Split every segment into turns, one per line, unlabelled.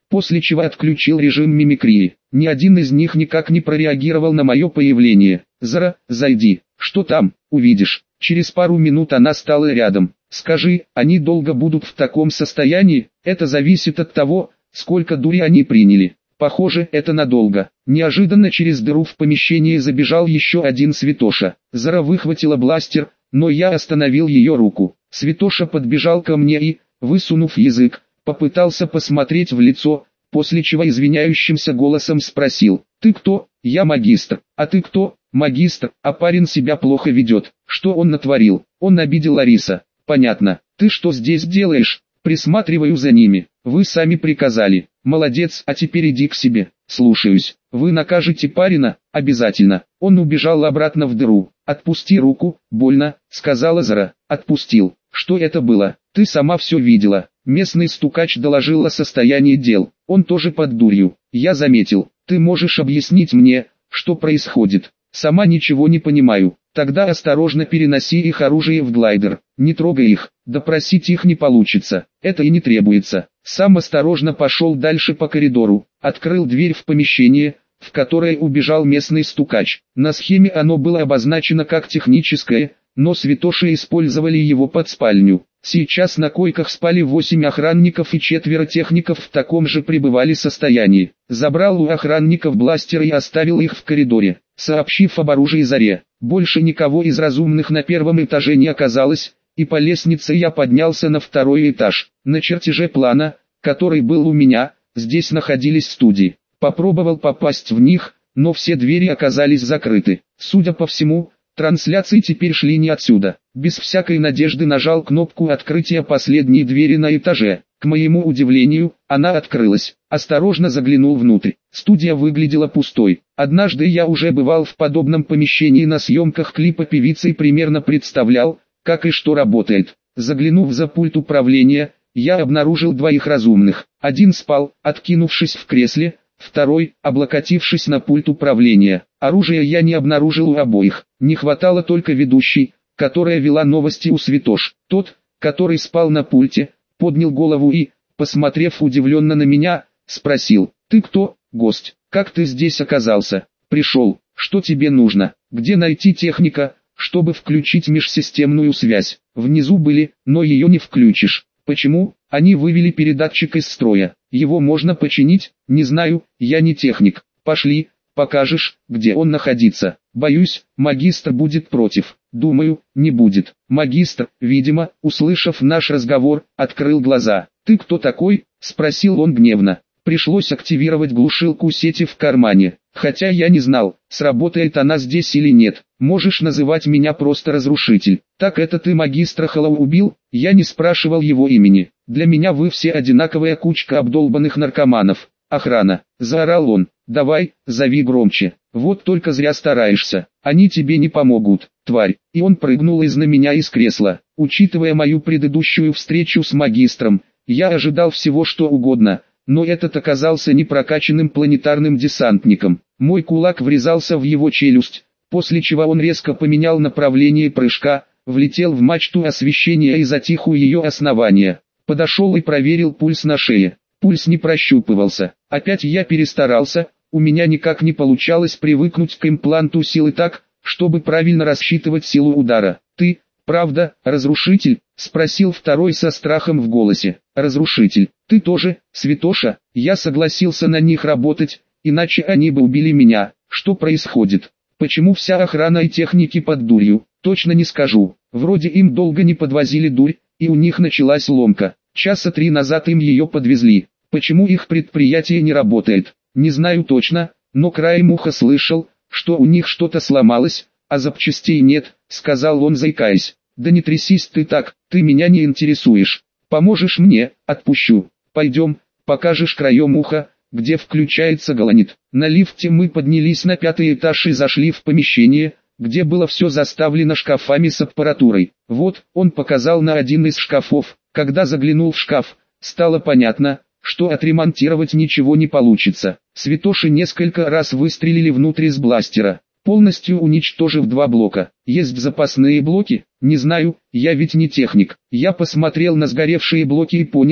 после чего отключил режим мимикрии. Ни один из них никак не прореагировал на мое появление. «Зара, зайди, что там, увидишь». Через пару минут она стала рядом. «Скажи, они долго будут в таком состоянии? Это зависит от того, сколько дури они приняли. Похоже, это надолго». Неожиданно через дыру в помещении забежал еще один святоша. Зара выхватила бластер, но я остановил ее руку. Святоша подбежал ко мне и, высунув язык, попытался посмотреть в лицо, после чего извиняющимся голосом спросил: «Ты кто?» «Я магистр». «А ты кто?» «Магистр, а парень себя плохо ведет». «Что он натворил?» «Он обидел Лариса». «Понятно. Ты что здесь делаешь?» «Присматриваю за ними. Вы сами приказали». «Молодец, а теперь иди к себе». «Слушаюсь». «Вы накажете парня?» «Обязательно». Он убежал обратно в дыру. «Отпусти руку, больно», — сказала Зара. «Отпустил». «Что это было?» «Ты сама все видела». Местный стукач доложил о состоянии дел. Он тоже под дурью. Я заметил. «Ты можешь объяснить мне, что происходит?» «Сама ничего не понимаю». «Тогда осторожно переноси их оружие в глайдер. Не трогай их, допросить их не получится. Это и не требуется». Сам осторожно пошел дальше по коридору, открыл дверь в помещение, в которое убежал местный стукач. На схеме оно было обозначено как техническое, но святоши использовали его под спальню. Сейчас на койках спали 8 охранников и 4 техников в таком же пребывали состоянии. Забрал у охранников бластер и оставил их в коридоре, сообщив об оружии Заре. Больше никого из разумных на первом этаже не оказалось, и по лестнице я поднялся на второй этаж. На чертеже плана, который был у меня, здесь находились студии. Попробовал попасть в них, но все двери оказались закрыты. Судя по всему, трансляции теперь шли не отсюда. Без всякой надежды нажал кнопку открытия последней двери на этаже. К моему удивлению, она открылась. Осторожно заглянул внутрь. Студия выглядела пустой. Однажды я уже бывал в подобном помещении на съемках клипа певицы и примерно представлял, как и что работает. Заглянув за пульт управления, я обнаружил двоих разумных. Один спал, откинувшись в кресле, второй, облокотившись на пульт управления. Оружия я не обнаружил у обоих. Не хватало только ведущей, которая вела новости у святош. Тот, который спал на пульте, поднял голову и, посмотрев удивленно на меня, спросил: «Ты кто, гость? Как ты здесь оказался?» «Пришел. Что тебе нужно? Где найти техника, чтобы включить межсистемную связь?» «Внизу были, но ее не включишь». «Почему?» «Они вывели передатчик из строя. Его можно починить?» «Не знаю, я не техник». «Пошли, покажешь, где он находится». «Боюсь, магистр будет против». «Думаю, не будет». Магистр, видимо, услышав наш разговор, открыл глаза. «Ты кто такой?» — спросил он гневно. Пришлось активировать глушилку сети в кармане. Хотя я не знал, сработает она здесь или нет. «Можешь называть меня просто Разрушитель». «Так это ты магистра Хэллоу убил?» Я не спрашивал его имени. «Для меня вы все одинаковая кучка обдолбанных наркоманов». «Охрана!» — заорал он. «Давай, зови громче. Вот только зря стараешься. Они тебе не помогут, тварь». И он прыгнул меня из кресла. Учитывая мою предыдущую встречу с магистром, я ожидал всего что угодно, но этот оказался непрокачанным планетарным десантником. Мой кулак врезался в его челюсть, после чего он резко поменял направление прыжка, влетел в мачту освещения и затих у ее основания. Подошел и проверил пульс на шее. Пульс не прощупывался. Опять я перестарался, у меня никак не получалось привыкнуть к импланту силы так, чтобы правильно рассчитывать силу удара. «Ты, правда, Разрушитель?» — спросил второй со страхом в голосе. «Разрушитель, ты тоже, святоша?» Я согласился на них работать, иначе они бы убили меня. Что происходит? Почему вся охрана и техники под дурью? Точно не скажу. Вроде им долго не подвозили дурь, и у них началась ломка. Часа 3 назад им ее подвезли. Почему их предприятие не работает? Не знаю точно, но краем уха слышал, что у них что-то сломалось, а запчастей нет, сказал он, заикаясь. «Да не трясись ты так, ты меня не интересуешь. Поможешь мне, отпущу. Пойдем, покажешь краем уха, где включается галанит». На лифте мы поднялись на 5-й этаж и зашли в помещение, где было все заставлено шкафами с аппаратурой. Вот, он показал на один из шкафов. Когда заглянул в шкаф, стало понятно, что отремонтировать ничего не получится. Святоши несколько раз выстрелили внутрь из бластера, полностью уничтожив 2 блока. Есть запасные блоки? Не знаю, я ведь не техник. Я посмотрел на сгоревшие блоки и понял,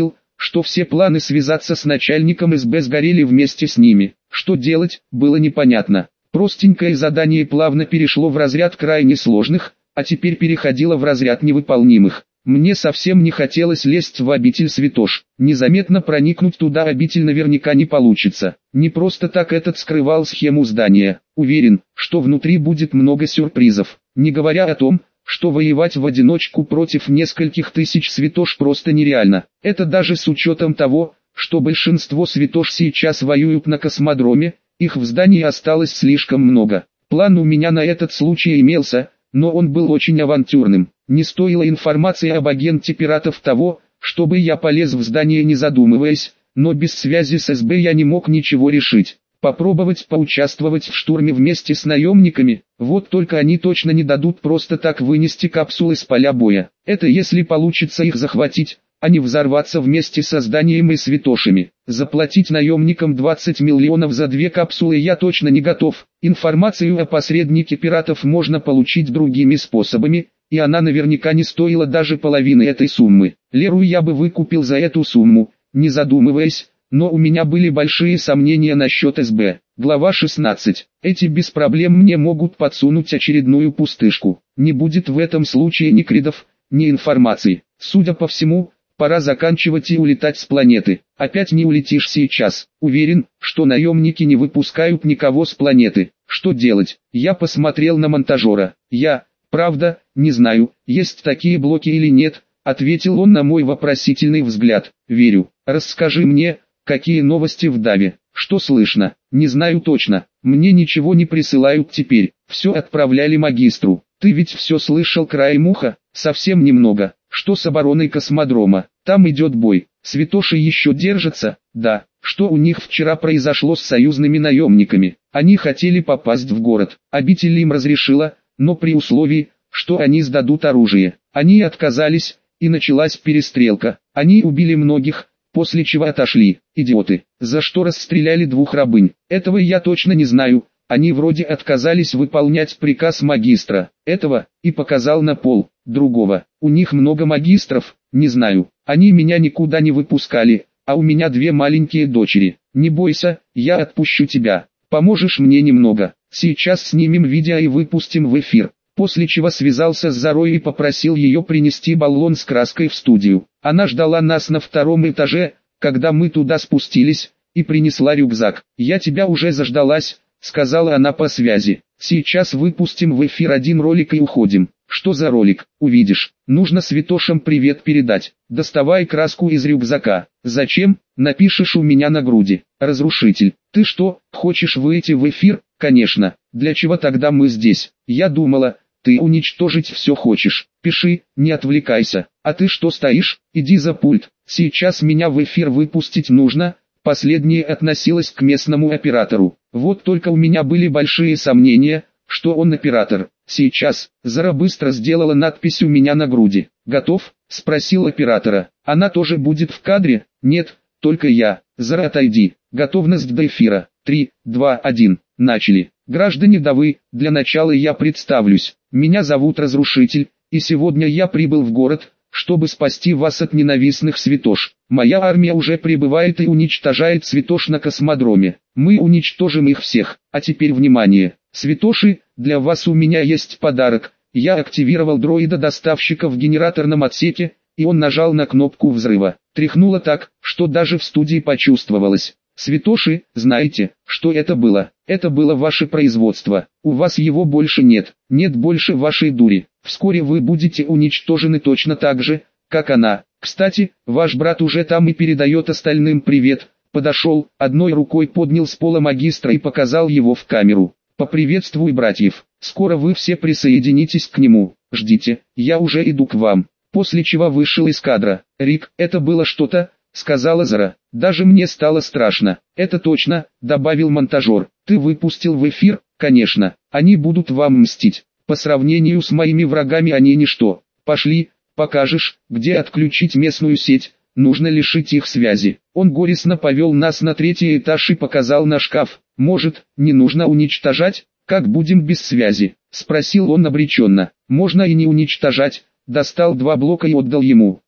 что все планы связаться с начальником СБ сгорели вместе с ними. Что делать, было непонятно. Простенькое задание плавно перешло в разряд крайне сложных, а теперь переходило в разряд невыполнимых. Мне совсем не хотелось лезть в обитель святош. Незаметно проникнуть туда обитель наверняка не получится. Не просто так этот скрывал схему здания. Уверен, что внутри будет много сюрпризов. Не говоря о том, что воевать в одиночку против нескольких тысяч святош просто нереально. Это даже с учетом того, что большинство святош сейчас воюют на космодроме, их в здании осталось слишком много. План у меня на этот случай имелся, но он был очень авантюрным. Не стоило информации об агенте пиратов того, чтобы я полез в здание не задумываясь, но без связи с СБ я не мог ничего решить. Попробовать поучаствовать в штурме вместе с наемниками, вот только они точно не дадут просто так вынести капсулы с поля боя. Это если получится их захватить, а не взорваться вместе со зданием и святошами. Заплатить наемникам 20 миллионов за 2 капсулы я точно не готов. Информацию о посреднике пиратов можно получить другими способами, и она наверняка не стоила даже половины этой суммы. Леру я бы выкупил за эту сумму, не задумываясь, но у меня были большие сомнения насчет СБ. Глава 16. Эти без проблем мне могут подсунуть очередную пустышку. Не будет в этом случае ни кредов, ни информации. Судя по всему, пора заканчивать и улетать с планеты. Опять не улетишь сейчас. Уверен, что наемники не выпускают никого с планеты. Что делать? Я посмотрел на монтажера. Правда, не знаю, есть такие блоки или нет, ответил он на мой вопросительный взгляд. Верю. Расскажи мне, какие новости в Даве? Что слышно? Не знаю точно. Мне ничего не присылают теперь. Все отправляли магистру. Ты ведь все слышал краем уха? Совсем немного. Что с обороной космодрома? Там идет бой. Святоши еще держатся? Да. Что у них вчера произошло с союзными наемниками? Они хотели попасть в город. Обитель им разрешила, но при условии, что они сдадут оружие. Они отказались, и началась перестрелка. Они убили многих, после чего отошли. Идиоты. За что расстреляли 2 рабынь? Этого я точно не знаю. Они вроде отказались выполнять приказ магистра. Этого, и показал на пол. Другого. У них много магистров, не знаю. Они меня никуда не выпускали, а у меня 2 маленькие дочери. Не бойся, я отпущу тебя. Поможешь мне немного. Сейчас снимем видео и выпустим в эфир. После чего связался с Зарой и попросил ее принести баллон с краской в студию. Она ждала нас на 2-м этаже, когда мы туда спустились, и принесла рюкзак. «Я тебя уже заждалась», — сказала она по связи. «Сейчас выпустим в эфир 1 ролик и уходим». «Что за ролик? Увидишь. Нужно святошам привет передать. Доставай краску из рюкзака». «Зачем? Напишешь у меня на груди». «Разрушитель, ты что, хочешь выйти в эфир?» «Конечно. Для чего тогда мы здесь?» «Я думала, ты уничтожить все хочешь. Пиши, не отвлекайся. А ты что стоишь? Иди за пульт. Сейчас меня в эфир выпустить нужно». Последнее относилось к местному оператору. Вот только у меня были большие сомнения, что он оператор. «Сейчас». Зара быстро сделала надпись у меня на груди. «Готов?» — спросил оператора. «Она тоже будет в кадре?» «Нет, только я». «Зара, отойди. Готовность до эфира. 3, 2, 1. Начали». «Граждане Давы, для начала я представлюсь. Меня зовут Разрушитель, и сегодня я прибыл в город, чтобы спасти вас от ненавистных святош. Моя армия уже прибывает и уничтожает святош на космодроме. Мы уничтожим их всех. А теперь внимание. Святоши, для вас у меня есть подарок». Я активировал дроида-доставщика в генераторном отсеке, и он нажал на кнопку взрыва. Тряхнуло так, что даже в студии почувствовалось. «Святоши, знаете, что это было? Это было ваше производство. У вас его больше нет. Нет больше вашей дури. Вскоре вы будете уничтожены точно так же, как она. Кстати, ваш брат уже там и передает остальным привет». Подошел, одной рукой поднял с пола магистра и показал его в камеру. «Поприветствуй братьев. Скоро вы все присоединитесь к нему. Ждите, я уже иду к вам». После чего вышел из кадра. «Рик, это было что-то», — сказала Зара. «Даже мне стало страшно». «Это точно», — добавил монтажер. «Ты выпустил в эфир?» «Конечно. Они будут вам мстить. По сравнению с моими врагами они ничто. Пошли, покажешь, где отключить местную сеть. Нужно лишить их связи». Он горестно повел нас на 3-й этаж и показал на шкаф. «Может, не нужно уничтожать? Как будем без связи?» — спросил он обреченно. «Можно и не уничтожать». Достал 2 блока и отдал ему.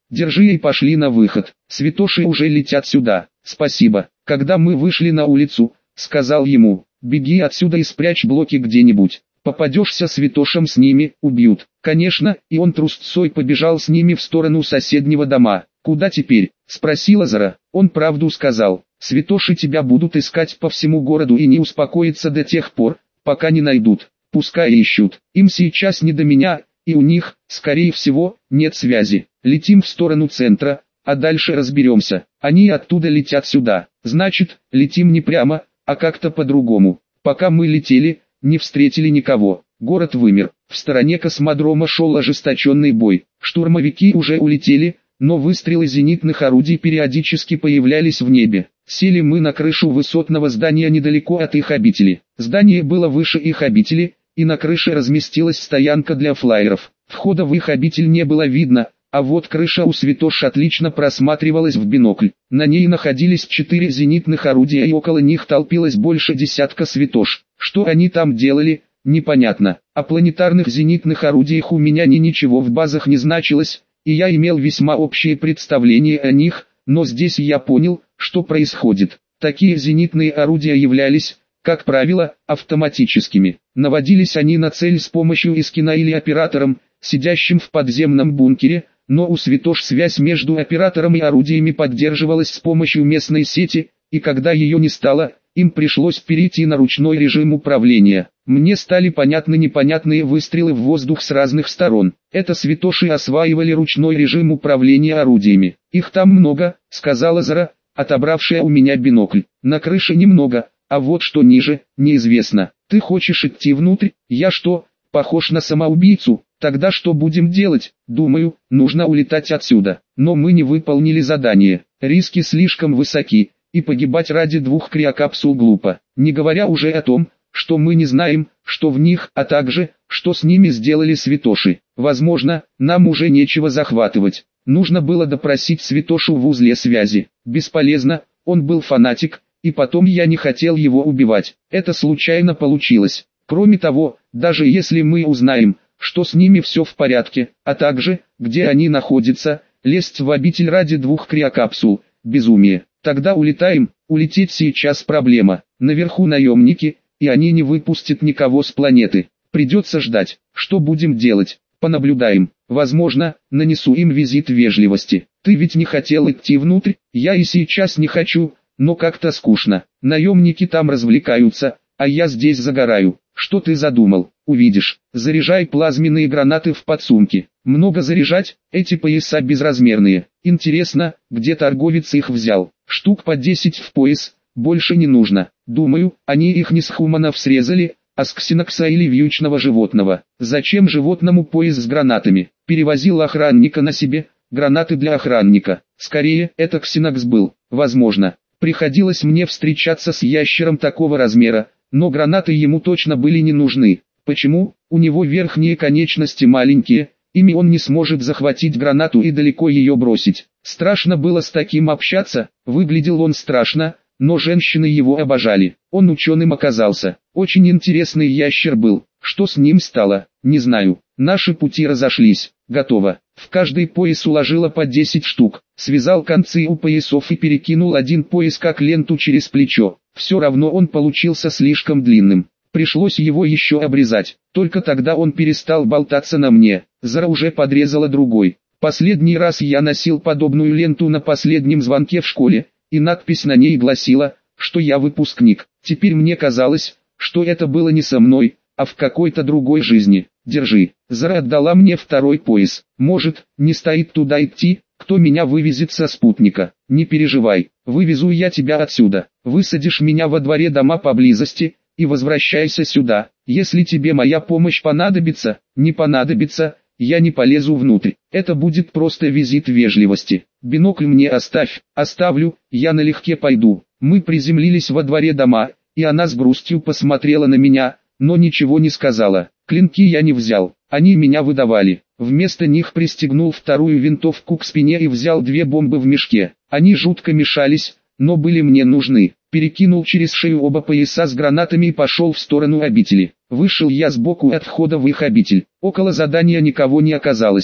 Держи и пошли на выход. Святоши уже летят сюда. Спасибо. Когда мы вышли на улицу, сказал ему, беги отсюда и спрячь блоки где-нибудь. Попадешься святошам, с ними, убьют. Конечно, и он трусцой побежал с ними в сторону соседнего дома. Куда теперь? Спросила Зара. Он правду сказал. Святоши тебя будут искать по всему городу и не успокоятся до тех пор, пока не найдут. Пускай ищут. Им сейчас не до меня, и у них, скорее всего, нет связи. Летим в сторону центра, а дальше разберемся. Они оттуда летят сюда. Значит, летим не прямо, а как-то по-другому. Пока мы летели, не встретили никого. Город вымер. В стороне космодрома шел ожесточенный бой. Штурмовики уже улетели, но выстрелы зенитных орудий периодически появлялись в небе. Сели мы на крышу высотного здания недалеко от их обители. Здание было выше их обители, и на крыше разместилась стоянка для флайеров. Входа в их обитель не было видно, а вот крыша у святош отлично просматривалась в бинокль. На ней находились 4 зенитных орудия и около них толпилось больше десятка святош. Что они там делали, непонятно. О планетарных зенитных орудиях у меня ничего в базах не значилось, и я имел весьма общее представление о них, но здесь я понял, что происходит. Такие зенитные орудия являлись, как правило, автоматическими. Наводились они на цель с помощью эскина или оператором, сидящим в подземном бункере, но у святош связь между оператором и орудиями поддерживалась с помощью местной сети, и когда ее не стало, им пришлось перейти на ручной режим управления. Мне стали понятны непонятные выстрелы в воздух с разных сторон. Это святоши осваивали ручной режим управления орудиями. Их там много, сказала Зара, отобравшая у меня бинокль. На крыше немного, а вот что ниже, неизвестно. Ты хочешь идти внутрь? Я что, похож на самоубийцу? Тогда что будем делать? Думаю, нужно улетать отсюда. Но мы не выполнили задание. Риски слишком высоки, и погибать ради 2 криокапсул глупо. Не говоря уже о том, что мы не знаем, что в них, а также, что с ними сделали святоши. Возможно, нам уже нечего захватывать. Нужно было допросить святошу в узле связи. Бесполезно, он был фанатик, и потом я не хотел его убивать. Это случайно получилось. Кроме того, даже если мы узнаем, что с ними все в порядке, а также, где они находятся, лезть в обитель ради 2 криокапсул – безумие. Тогда улетаем, улететь сейчас проблема. Наверху наемники, и они не выпустят никого с планеты. Придется ждать. Что будем делать? Понаблюдаем. Возможно, нанесу им визит вежливости. Ты ведь не хотел идти внутрь? Я и сейчас не хочу, но как-то скучно. Наемники там развлекаются, а я здесь загораю. Что ты задумал? Увидишь. Заряжай плазменные гранаты в подсумки. Много заряжать? Эти пояса безразмерные. Интересно, где торговец их взял? Штук по 10 в пояс, больше не нужно. Думаю, они их не с хуманов срезали, а с ксенокса или вьючного животного. Зачем животному пояс с гранатами? Перевозил охранника на себе, гранаты для охранника. Скорее, это ксенокс был. Возможно, приходилось мне встречаться с ящером такого размера, но гранаты ему точно были не нужны. Почему? У него верхние конечности маленькие, ими он не сможет захватить гранату и далеко ее бросить. Страшно было с таким общаться, выглядел он страшно, но женщины его обожали. Он ученым оказался. Очень интересный ящер был. Что с ним стало, не знаю. Наши пути разошлись. Готово. В каждый пояс уложила по 10 штук. Связал концы у поясов и перекинул один пояс как ленту через плечо. Все равно он получился слишком длинным. Пришлось его еще обрезать. Только тогда он перестал болтаться на мне. Зара уже подрезала другой. Последний раз я носил подобную ленту на последнем звонке в школе, и надпись на ней гласила, что я выпускник. Теперь мне казалось, что это было не со мной, а в какой-то другой жизни. Держи. Зара отдала мне второй пояс. Может, не стоит туда идти? Кто меня вывезет со спутника? Не переживай, вывезу я тебя отсюда. Высадишь меня во дворе дома поблизости, и возвращайся сюда. Если тебе моя помощь понадобится, не понадобится, я не полезу внутрь. Это будет просто визит вежливости. Бинокль мне оставь. Оставлю, я налегке пойду. Мы приземлились во дворе дома, и она с грустью посмотрела на меня, но ничего не сказала. Клинки я не взял, они меня выдавали. Вместо них пристегнул вторую винтовку к спине и взял 2 бомбы в мешке. Они жутко мешались, но были мне нужны. Перекинул через шею оба пояса с гранатами и пошел в сторону обители. Вышел я сбоку от входа в их обитель. Около задания никого не оказалось.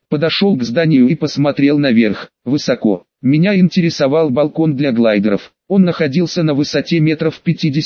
Подошел к зданию и посмотрел наверх, высоко. Меня интересовал балкон для глайдеров. Он находился на высоте метров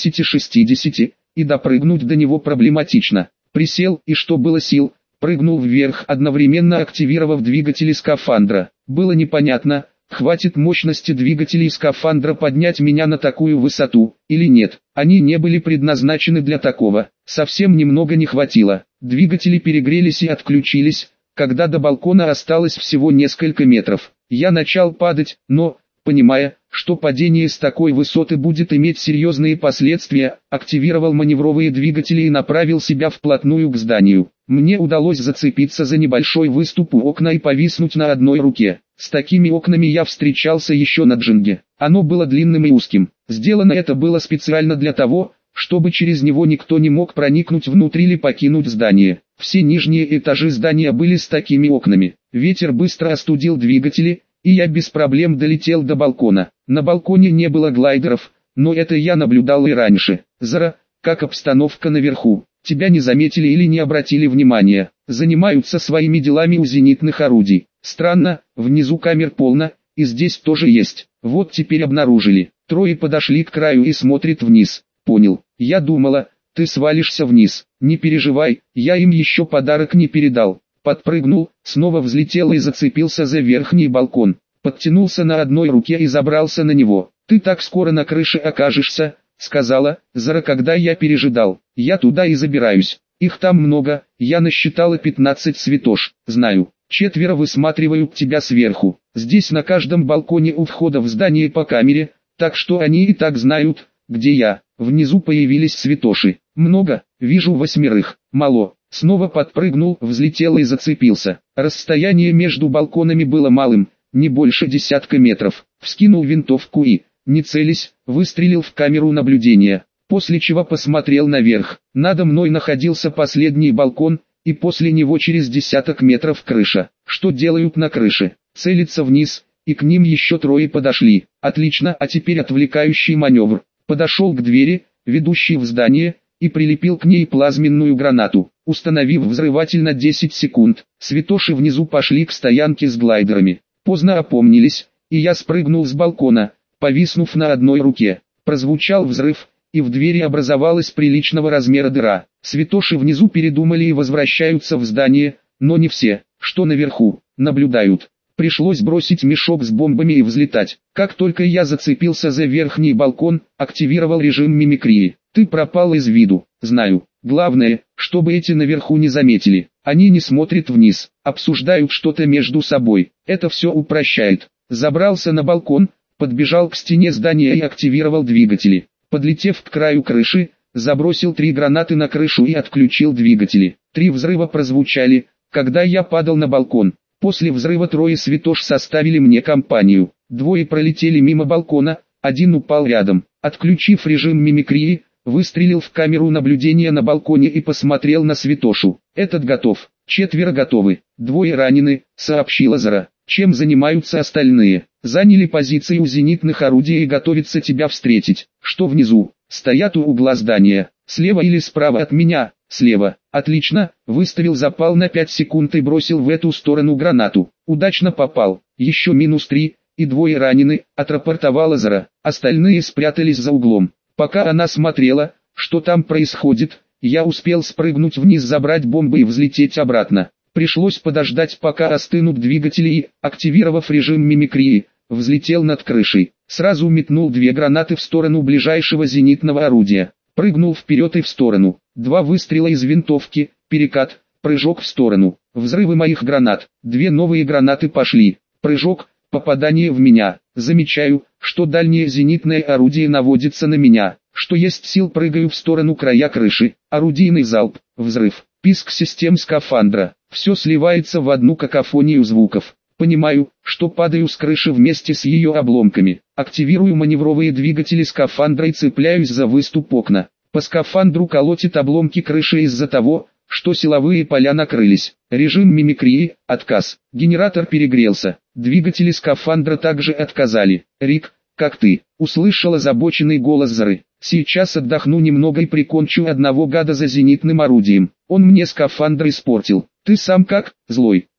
50-60, и допрыгнуть до него проблематично. Присел и, что было сил, прыгнул вверх, одновременно активировав двигатели скафандра. Было непонятно, хватит мощности двигателей скафандра поднять меня на такую высоту, или нет. Они не были предназначены для такого, совсем немного не хватило. Двигатели перегрелись и отключились, когда до балкона осталось всего несколько метров. Я начал падать, но, понимая, что падение с такой высоты будет иметь серьезные последствия, активировал маневровые двигатели и направил себя вплотную к зданию. Мне удалось зацепиться за небольшой выступ у окна и повиснуть на одной руке. С такими окнами я встречался еще на Джинге. Оно было длинным и узким. Сделано это было специально для того, чтобы через него никто не мог проникнуть внутрь или покинуть здание. Все нижние этажи здания были с такими окнами. Ветер быстро остудил двигатели, и я без проблем долетел до балкона. На балконе не было глайдеров, но это я наблюдал и раньше. Зара, как обстановка наверху? Тебя не заметили или не обратили внимания? Занимаются своими делами у зенитных орудий. Странно, внизу камер полно, и здесь тоже есть. Вот теперь обнаружили. Трое подошли к краю и смотрят вниз. Понял. Я думала, ты свалишься вниз. Не переживай, я им еще подарок не передал. Подпрыгнул, снова взлетел и зацепился за верхний балкон. Подтянулся на одной руке и забрался на него. Ты так скоро на крыше окажешься, сказала Зара, когда я пережидал. Я туда и забираюсь. Их там много, я насчитала 15 святош. Знаю, 4 высматривают тебя сверху. Здесь на каждом балконе у входа в здание по камере, так что они и так знают, где я. Внизу появились святоши. Много, вижу 8. Мало. Снова подпрыгнул, взлетел и зацепился. Расстояние между балконами было малым, не больше 10 метров. Вскинул винтовку и, не целясь, выстрелил в камеру наблюдения. После чего посмотрел наверх. Надо мной находился последний балкон, и после него через 10 метров крыша. Что делают на крыше? Целятся вниз, и к ним еще 3 подошли. Отлично, а теперь отвлекающий маневр. Подошел к двери, ведущей в здание, и прилепил к ней плазменную гранату, установив взрыватель на 10 секунд. Святоши внизу пошли к стоянке с глайдерами. Поздно опомнились, и я спрыгнул с балкона, повиснув на одной руке. Прозвучал взрыв, и в двери образовалась приличного размера дыра. Святоши внизу передумали и возвращаются в здание, но не все, что наверху, наблюдают. Пришлось бросить мешок с бомбами и взлетать. Как только я зацепился за верхний балкон, активировал режим мимикрии. Ты пропал из виду, знаю. Главное, чтобы эти наверху не заметили. Они не смотрят вниз, обсуждают что-то между собой. Это все упрощает. Забрался на балкон, подбежал к стене здания и активировал двигатели. Подлетев к краю крыши, забросил 3 гранаты на крышу и отключил двигатели. 3 взрыва прозвучали, когда я падал на балкон. После взрыва 3 святош составили мне компанию. 2 пролетели мимо балкона, 1 упал рядом. Отключив режим мимикрии, выстрелил в камеру наблюдения на балконе и посмотрел на святошу. Этот готов, 4 готовы, 2 ранены, сообщила Зара. Чем занимаются остальные? Заняли позиции у зенитных орудий и готовятся тебя встретить. Что внизу? Стоят у угла здания. Слева или справа от меня? Слева. Отлично, выставил запал на 5 секунд и бросил в эту сторону гранату. Удачно попал. Еще -3, и 2 ранены, отрапортовала Зара. Остальные спрятались за углом. Пока она смотрела, что там происходит, я успел спрыгнуть вниз, забрать бомбы и взлететь обратно. Пришлось подождать, пока остынут двигатели и, активировав режим мимикрии, взлетел над крышей. Сразу метнул 2 гранаты в сторону ближайшего зенитного орудия. Прыгнул вперед и в сторону. 2 выстрела из винтовки, перекат, прыжок в сторону. Взрывы моих гранат. 2 новые гранаты пошли. Прыжок, попадание в меня. Замечаю, что дальнее зенитное орудие наводится на меня. Что есть сил, прыгаю в сторону края крыши. Орудийный залп, взрыв, писк систем скафандра. Все сливается в одну какофонию звуков. Понимаю, что падаю с крыши вместе с ее обломками. Активирую маневровые двигатели скафандра и цепляюсь за выступ окна. По скафандру колотит обломки крыши из-за того, что силовые поля накрылись. Режим мимикрии, отказ. Генератор перегрелся. Двигатели скафандра также отказали. Рик, как ты? Услышал озабоченный голос Зары. Сейчас отдохну немного и прикончу одного гада за зенитным орудием. Он мне скафандр испортил. Ты сам как? Злой.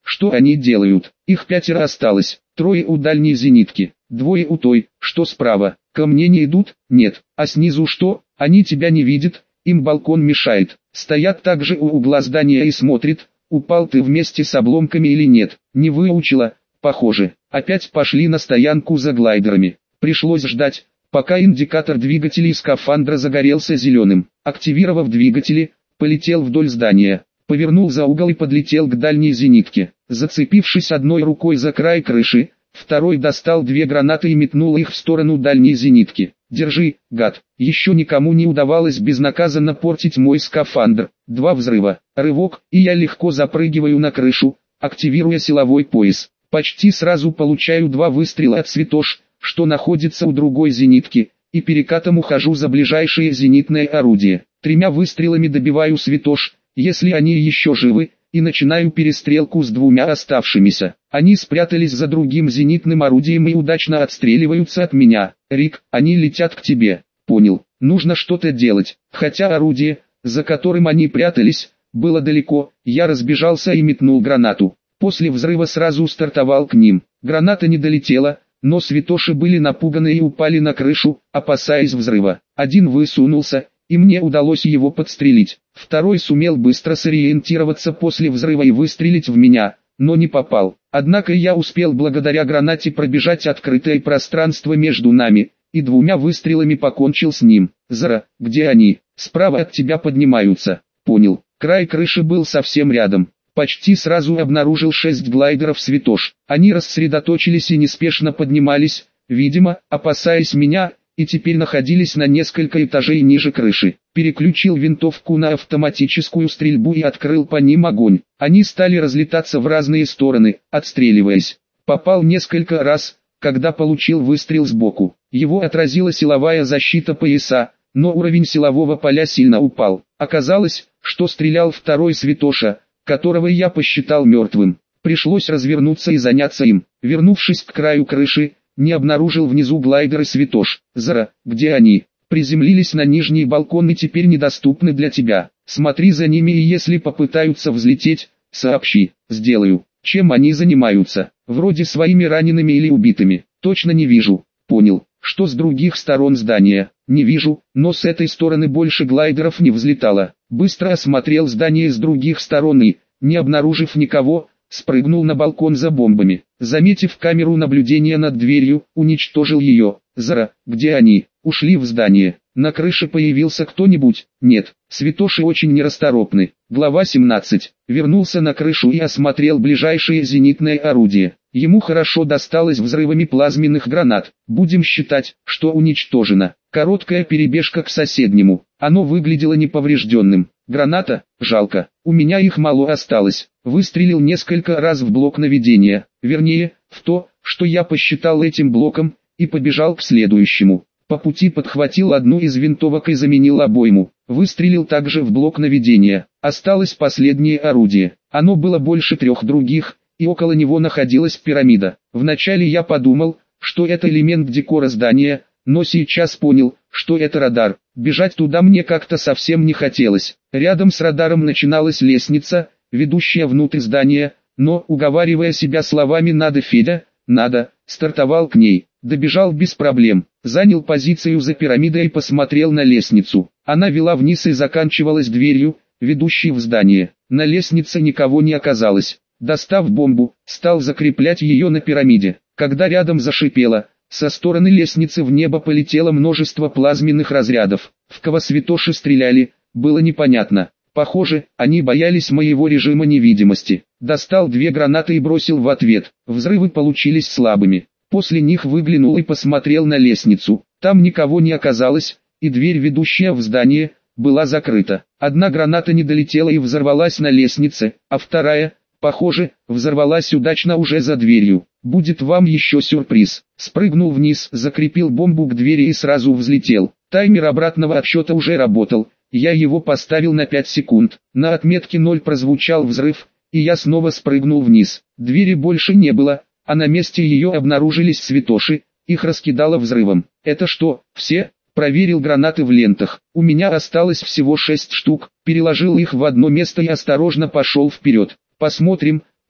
Что они делают? Их 5 осталось, 3 у дальней зенитки, 2 у той, что справа. Ко мне не идут? Нет. А снизу что? Они тебя не видят, им балкон мешает. Стоят также у угла здания и смотрят, упал ты вместе с обломками или нет. Не выучила, похоже. Опять пошли на стоянку за глайдерами. Пришлось ждать, пока индикатор двигателей скафандра загорелся зеленым. Активировав двигатели, полетел вдоль здания. Повернул за угол и подлетел к дальней зенитке. Зацепившись одной рукой за край крыши, второй достал 2 гранаты и метнул их в сторону дальней зенитки. «Держи, гад!» Еще никому не удавалось безнаказанно портить мой скафандр. 2 взрыва, рывок, и я легко запрыгиваю на крышу, активируя силовой пояс. Почти сразу получаю 2 выстрела от Святош, что находится у другой зенитки, и перекатом ухожу за ближайшее зенитное орудие. 3 выстрелами добиваю Святош, если они еще живы, и начинаю перестрелку с 2 оставшимися. Они спрятались за другим зенитным орудием и удачно отстреливаются от меня. «Рик, они летят к тебе». «Понял, нужно что-то делать». Хотя орудие, за которым они прятались, было далеко, я разбежался и метнул гранату. После взрыва сразу стартовал к ним. Граната не долетела, но Святоши были напуганы и упали на крышу, опасаясь взрыва. Один высунулся, и мне удалось его подстрелить. Второй сумел быстро сориентироваться после взрыва и выстрелить в меня, но не попал. Однако я успел благодаря гранате пробежать открытое пространство между нами, и 2 выстрелами покончил с ним. «Зара, где они?» «Справа от тебя поднимаются». «Понял». Край крыши был совсем рядом. Почти сразу обнаружил 6 глайдеров Святош. Они рассредоточились и неспешно поднимались, видимо, опасаясь меня, и теперь находились на несколько этажей ниже крыши. Переключил винтовку на автоматическую стрельбу и открыл по ним огонь. Они стали разлетаться в разные стороны, отстреливаясь. Попал несколько раз, когда получил выстрел сбоку. Его отразила силовая защита пояса, но уровень силового поля сильно упал. Оказалось, что стрелял второй Святоша, которого я посчитал мертвым. Пришлось развернуться и заняться им. Вернувшись к краю крыши, не обнаружил внизу глайдеры Святош. «Зара, где они?» «Приземлились на нижний балкон и теперь недоступны для тебя. Смотри за ними и если попытаются взлететь, сообщи». «Сделаю». «Чем они занимаются?» «Вроде своими ранеными или убитыми». «Точно не вижу». «Понял». «Что с других сторон здания?» «Не вижу, но с этой стороны больше глайдеров не взлетало». Быстро осмотрел здание с других сторон и, не обнаружив никого, спрыгнул на балкон за бомбами. Заметив камеру наблюдения над дверью, уничтожил ее. «Зара, где они?» «Ушли в здание». «На крыше появился кто-нибудь?» «Нет». Святоши очень нерасторопны. Глава 17. Вернулся на крышу и осмотрел ближайшее зенитное орудие. Ему хорошо досталось взрывами плазменных гранат. Будем считать, что уничтожено. Короткая перебежка к соседнему. Оно выглядело неповрежденным. Граната? Жалко. У меня их мало осталось. Выстрелил несколько раз в блок наведения. Вернее, в то, что я посчитал этим блоком, и побежал к следующему. По пути подхватил одну из винтовок и заменил обойму. Выстрелил также в блок наведения. Осталось последнее орудие. Оно было больше 3 других, и около него находилась пирамида. Вначале я подумал, что это элемент декора здания, но сейчас понял, что это радар. Бежать туда мне как-то совсем не хотелось. Рядом с радаром начиналась лестница, ведущая внутрь здания, но, уговаривая себя словами «надо, Федя, надо», стартовал к ней. Добежал без проблем, занял позицию за пирамидой и посмотрел на лестницу. Она вела вниз и заканчивалась дверью, ведущей в здание. На лестнице никого не оказалось. Достав бомбу, стал закреплять ее на пирамиде. Когда рядом зашипело, со стороны лестницы в небо полетело множество плазменных разрядов. В кого Святоши стреляли, было непонятно. Похоже, они боялись моего режима невидимости. Достал 2 гранаты и бросил в ответ. Взрывы получились слабыми. После них выглянул и посмотрел на лестницу. Там никого не оказалось, и дверь, ведущая в здание, была закрыта. Одна граната не долетела и взорвалась на лестнице, а вторая, похоже, взорвалась удачно уже за дверью. Будет вам еще сюрприз. Спрыгнул вниз, закрепил бомбу к двери и сразу взлетел. Таймер обратного отсчета уже работал, я его поставил на 5 секунд. На отметке 0 прозвучал взрыв, и я снова спрыгнул вниз. Двери больше не было, а на месте ее обнаружились Святоши, их раскидало взрывом. «Это что, все?» Проверил гранаты в лентах. У меня осталось всего 6 штук, переложил их в одно место и осторожно пошел вперед. Посмотрим,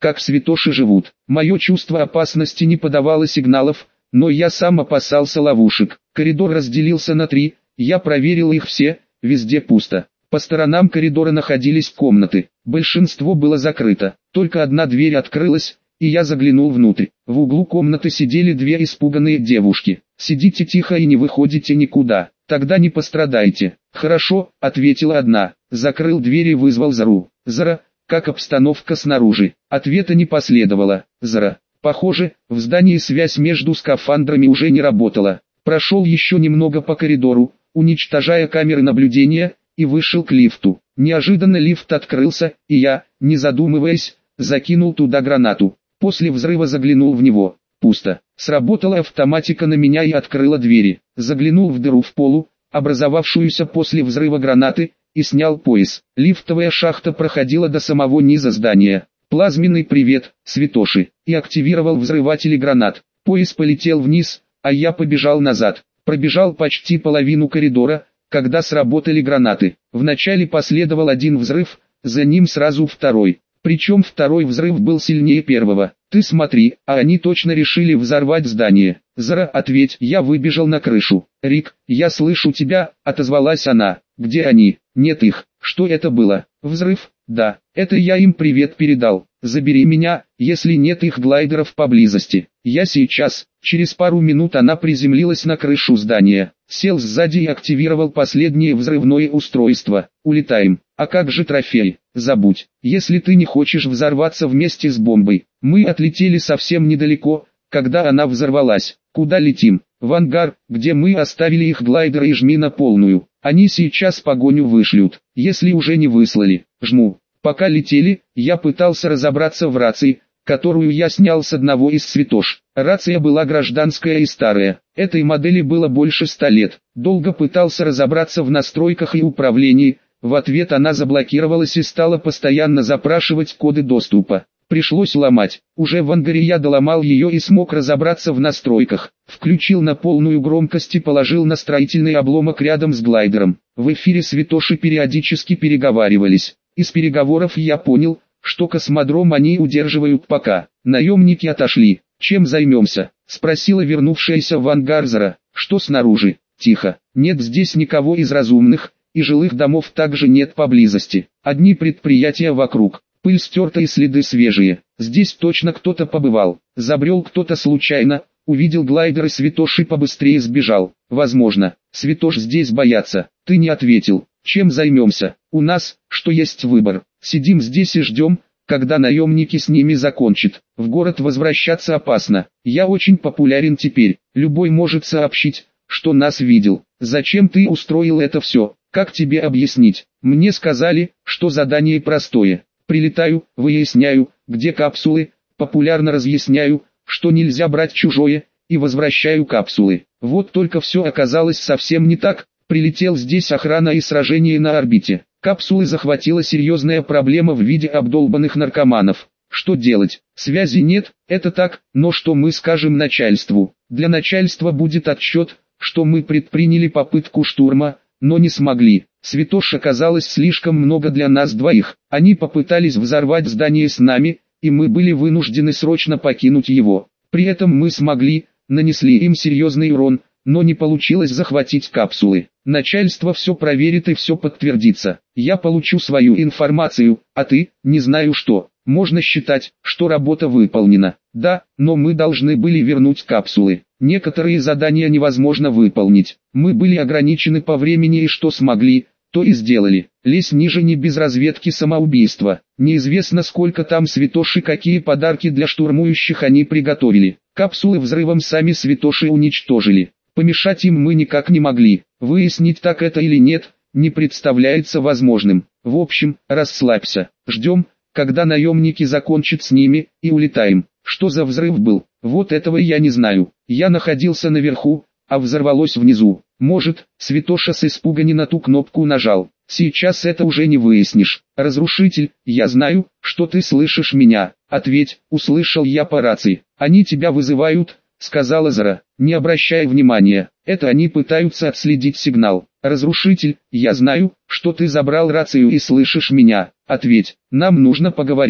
как святоши живут. Мое чувство опасности не подавало сигналов, но я сам опасался ловушек. Коридор разделился на 3, я проверил их все, везде пусто. По сторонам коридора находились комнаты, большинство было закрыто, только одна дверь открылась, и я заглянул внутрь. В углу комнаты сидели 2 испуганные девушки. «Сидите тихо и не выходите никуда, тогда не пострадаете». «Хорошо», — ответила одна. Закрыл дверь и вызвал Зару. «Зара, как обстановка снаружи?» Ответа не последовало. «Зара». Похоже, в здании связь между скафандрами уже не работала. Прошел еще немного по коридору, уничтожая камеры наблюдения, и вышел к лифту. Неожиданно лифт открылся, и я, не задумываясь, закинул туда гранату. После взрыва заглянул в него. Пусто. Сработала автоматика на меня и открыла двери. Заглянул в дыру в полу, образовавшуюся после взрыва гранаты, и снял пояс. Лифтовая шахта проходила до самого низа здания. Плазменный привет, святоши. И активировал взрыватели гранат. Пояс полетел вниз, а я побежал назад. Пробежал почти половину коридора, когда сработали гранаты. Вначале последовал один взрыв, за ним сразу второй. Причем второй взрыв был сильнее первого. «Ты смотри, а они точно решили взорвать здание». «Зара, ответь». Я выбежал на крышу. «Рик, я слышу тебя», — отозвалась она. «Где они?» «Нет их». «Что это было?» «Взрыв?» «Да, это я им привет передал. Забери меня, если нет их глайдеров поблизости». «Я сейчас». Через пару минут она приземлилась на крышу здания. Сел сзади и активировал последнее взрывное устройство. «Улетаем». «А как же трофей?» «Забудь, если ты не хочешь взорваться вместе с бомбой». Мы отлетели совсем недалеко, когда она взорвалась. «Куда летим?» «В ангар, где мы оставили их глайдеры, и жми на полную. Они сейчас погоню вышлют, если уже не выслали». «Жму». Пока летели, я пытался разобраться в рации, которую я снял с одного из святош. Рация была гражданская и старая. Этой модели было больше 100 лет. Долго пытался разобраться в настройках и управлении. В ответ она заблокировалась и стала постоянно запрашивать коды доступа. Пришлось ломать. Уже в ангаре я доломал ее и смог разобраться в настройках. Включил на полную громкость и положил на строительный обломок рядом с глайдером. В эфире святоши периодически переговаривались. Из переговоров я понял, что космодром они удерживают пока. Наемники отошли. «Чем займемся?» — спросила вернувшаяся в ангар Зара. «Что снаружи?» «Тихо. Нет здесь никого из разумных, и жилых домов также нет поблизости. Одни предприятия вокруг. Пыль стерта и следы свежие. Здесь точно кто-то побывал. Забрел кто-то случайно, увидел глайдер и святоши побыстрее сбежал. Возможно, святош здесь боятся». «Ты не ответил. Чем займемся?» «У нас, что есть выбор. Сидим здесь и ждем, когда наемники с ними закончат. В город возвращаться опасно. Я очень популярен теперь. Любой может сообщить, что нас видел. Зачем ты устроил это все? Как тебе объяснить? Мне сказали, что задание простое. Прилетаю, выясняю, где капсулы, популярно разъясняю, что нельзя брать чужое, и возвращаю капсулы. Вот только все оказалось совсем не так. Прилетел здесь охрана и сражение на орбите. Капсулы захватила серьезная проблема в виде обдолбанных наркоманов. Что делать? Связи нет, это так, но что мы скажем начальству? Для начальства будет отчет, что мы предприняли попытку штурма, но не смогли. Святош оказалось слишком много для нас двоих. Они попытались взорвать здание с нами, и мы были вынуждены срочно покинуть его. При этом мы смогли, нанесли им серьезный урон, но не получилось захватить капсулы. Начальство все проверит и все подтвердится. Я получу свою информацию, а ты, не знаю что. Можно считать, что работа выполнена. Да, но мы должны были вернуть капсулы. Некоторые задания невозможно выполнить. Мы были ограничены по времени и что смогли, то и сделали. Лезь ниже не без разведки самоубийства. Неизвестно сколько там святоши, какие подарки для штурмующих они приготовили. Капсулы взрывом сами святоши уничтожили. Помешать им мы никак не могли. Выяснить, так это или нет, не представляется возможным. В общем, расслабься. Ждем, когда наемники закончат с ними, и улетаем. Что за взрыв был? Вот этого я не знаю. Я находился наверху, а взорвалось внизу. Может, святоша с испуга не на ту кнопку нажал. Сейчас это уже не выяснишь. Разрушитель, я знаю, что ты слышишь меня. Ответь, услышал я по рации. Они тебя вызывают, сказала Зара. Не обращай внимания, это они пытаются отследить сигнал. Разрушитель, я знаю, что ты забрал рацию и слышишь меня. Ответь, нам нужно поговорить.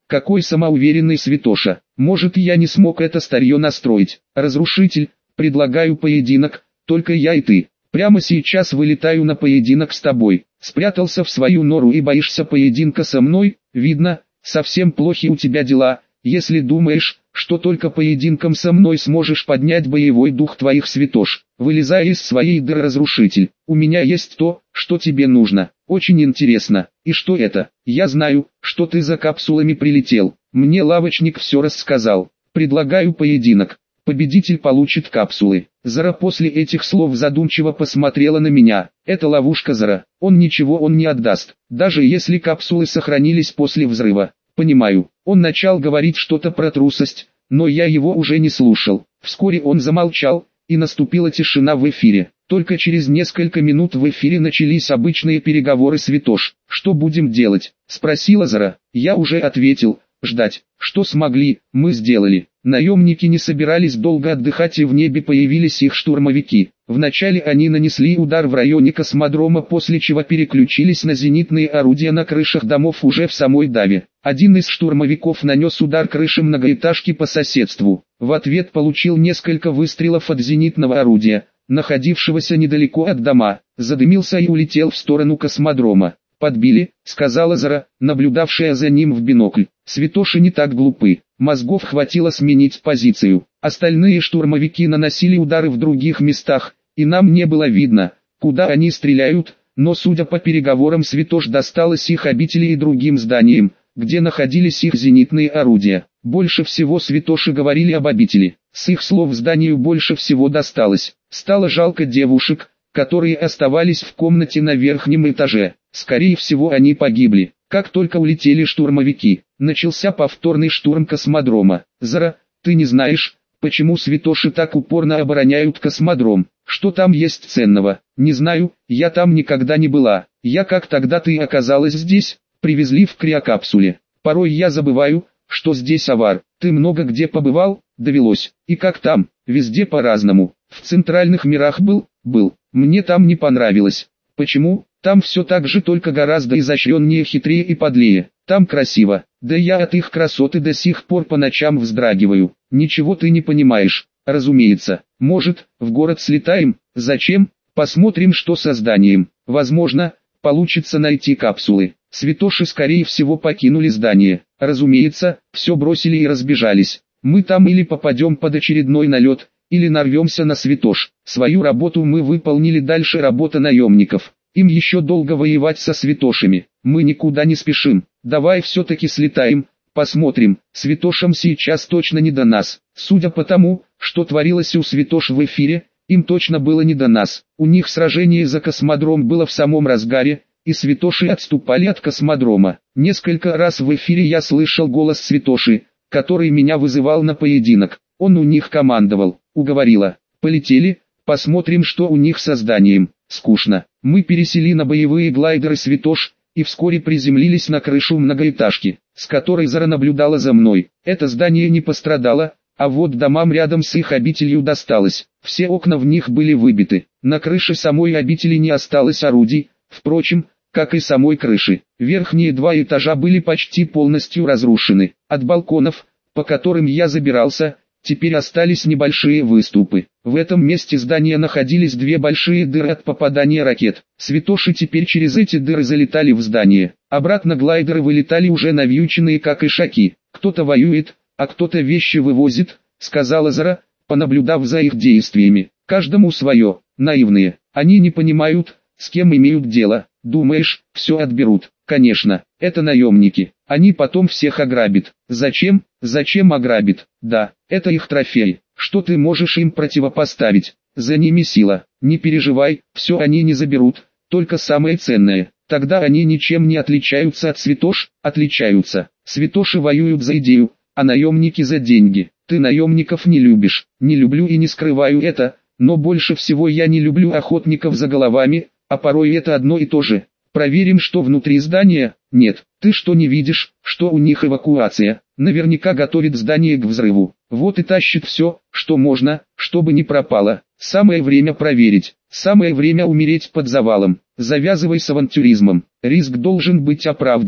Какой самоуверенный святоша. Может, я не смог это старье настроить. Разрушитель, предлагаю поединок, только я и ты. Прямо сейчас вылетаю на поединок с тобой. Спрятался в свою нору и боишься поединка со мной? Видно, совсем плохи у тебя дела, если думаешь, что только поединком со мной сможешь поднять боевой дух твоих святош. Вылезай из своей дыры, разрушитель. У меня есть то, что тебе нужно. Очень интересно. И что это? Я знаю, что ты за капсулами прилетел. Мне лавочник все рассказал. Предлагаю поединок. Победитель получит капсулы. Зара после этих слов задумчиво посмотрела на меня. Это ловушка, Зара. Он не отдаст, даже если капсулы сохранились после взрыва. Понимаю. Он начал говорить что-то про трусость, но я его уже не слушал. Вскоре он замолчал, и наступила тишина в эфире. Только через несколько минут в эфире начались обычные переговоры святош. «Что будем делать?» – спросила Зара. Я уже ответил. «Ждать. Что смогли, мы сделали». Наемники не собирались долго отдыхать, и в небе появились их штурмовики. Вначале они нанесли удар в районе космодрома, после чего переключились на зенитные орудия на крышах домов уже в самой Даве. Один из штурмовиков нанес удар крыши многоэтажки по соседству. В ответ получил несколько выстрелов от зенитного орудия, находившегося недалеко от дома, задымился и улетел в сторону космодрома. «Подбили», — сказала Зара, наблюдавшая за ним в бинокль. «Святоши не так глупы, мозгов хватило сменить позицию. Остальные штурмовики наносили удары в других местах, и нам не было видно, куда они стреляют, но судя по переговорам, святош досталось их обители и другим зданиям, где находились их зенитные орудия. Больше всего святоши говорили об обители. С их слов зданию больше всего досталось. Стало жалко девушек, которые оставались в комнате на верхнем этаже. Скорее всего, они погибли. Как только улетели штурмовики, начался повторный штурм космодрома. Зара, ты не знаешь, почему святоши так упорно обороняют космодром? Что там есть ценного? Не знаю, я там никогда не была. Я как тогда ты оказалась здесь? Привезли в криокапсуле. Порой я забываю, что здесь авар. Ты много где побывал? Довелось. И как там? Везде по-разному. В центральных мирах был. Мне там не понравилось. Почему? Там все так же, только гораздо изощреннее, хитрее и подлее. Там красиво. Да я от их красоты до сих пор по ночам вздрагиваю. Ничего ты не понимаешь. Разумеется. Может, в город слетаем? Зачем? Посмотрим, что со зданием. Возможно, получится найти капсулы. Святоши скорее всего покинули здание. Разумеется, все бросили и разбежались. Мы там или попадем под очередной налет, или нарвемся на святош. Свою работу мы выполнили, дальше работа наемников. Им еще долго воевать со святошами. Мы никуда не спешим. Давай все-таки слетаем, посмотрим. Святошам сейчас точно не до нас. Судя по тому, что творилось у святош в эфире, им точно было не до нас. У них сражение за космодром было в самом разгаре, и святоши отступали от космодрома. Несколько раз в эфире я слышал голос святоши, который меня вызывал на поединок. Он у них командовал. Уговорила. Полетели, посмотрим, что у них со зданием. Скучно. Мы пересели на боевые глайдеры святош, и вскоре приземлились на крышу многоэтажки, с которой Зара наблюдала за мной. Это здание не пострадало, а вот домам рядом с их обителью досталось. Все окна в них были выбиты. На крыше самой обители не осталось орудий, впрочем, как и самой крыши. Верхние два этажа были почти полностью разрушены. От балконов, по которым я забирался, теперь остались небольшие выступы. В этом месте здания находились две большие дыры от попадания ракет. Святоши теперь через эти дыры залетали в здание. Обратно глайдеры вылетали уже навьюченные, как ишаки. Кто-то воюет, а кто-то вещи вывозит, сказала Зара, понаблюдав за их действиями. Каждому свое. Наивные. Они не понимают, с кем имеют дело. Думаешь, все отберут? Конечно, это наемники. Они потом всех ограбят. Зачем? Зачем ограбят? Да, это их трофей. Что ты можешь им противопоставить? За ними сила. Не переживай, все они не заберут, только самое ценное. Тогда они ничем не отличаются от святош? Отличаются. Святоши воюют за идею, а наемники за деньги. Ты наемников не любишь. Не люблю и не скрываю это, но больше всего я не люблю охотников за головами, а порой это одно и то же. Проверим, что внутри здания. Нет, ты что, не видишь, что у них эвакуация? Наверняка готовит здание к взрыву. Вот и тащит все, что можно, чтобы не пропало. Самое время проверить. Самое время умереть под завалом. Завязывай с авантюризмом. Риск должен быть оправданным.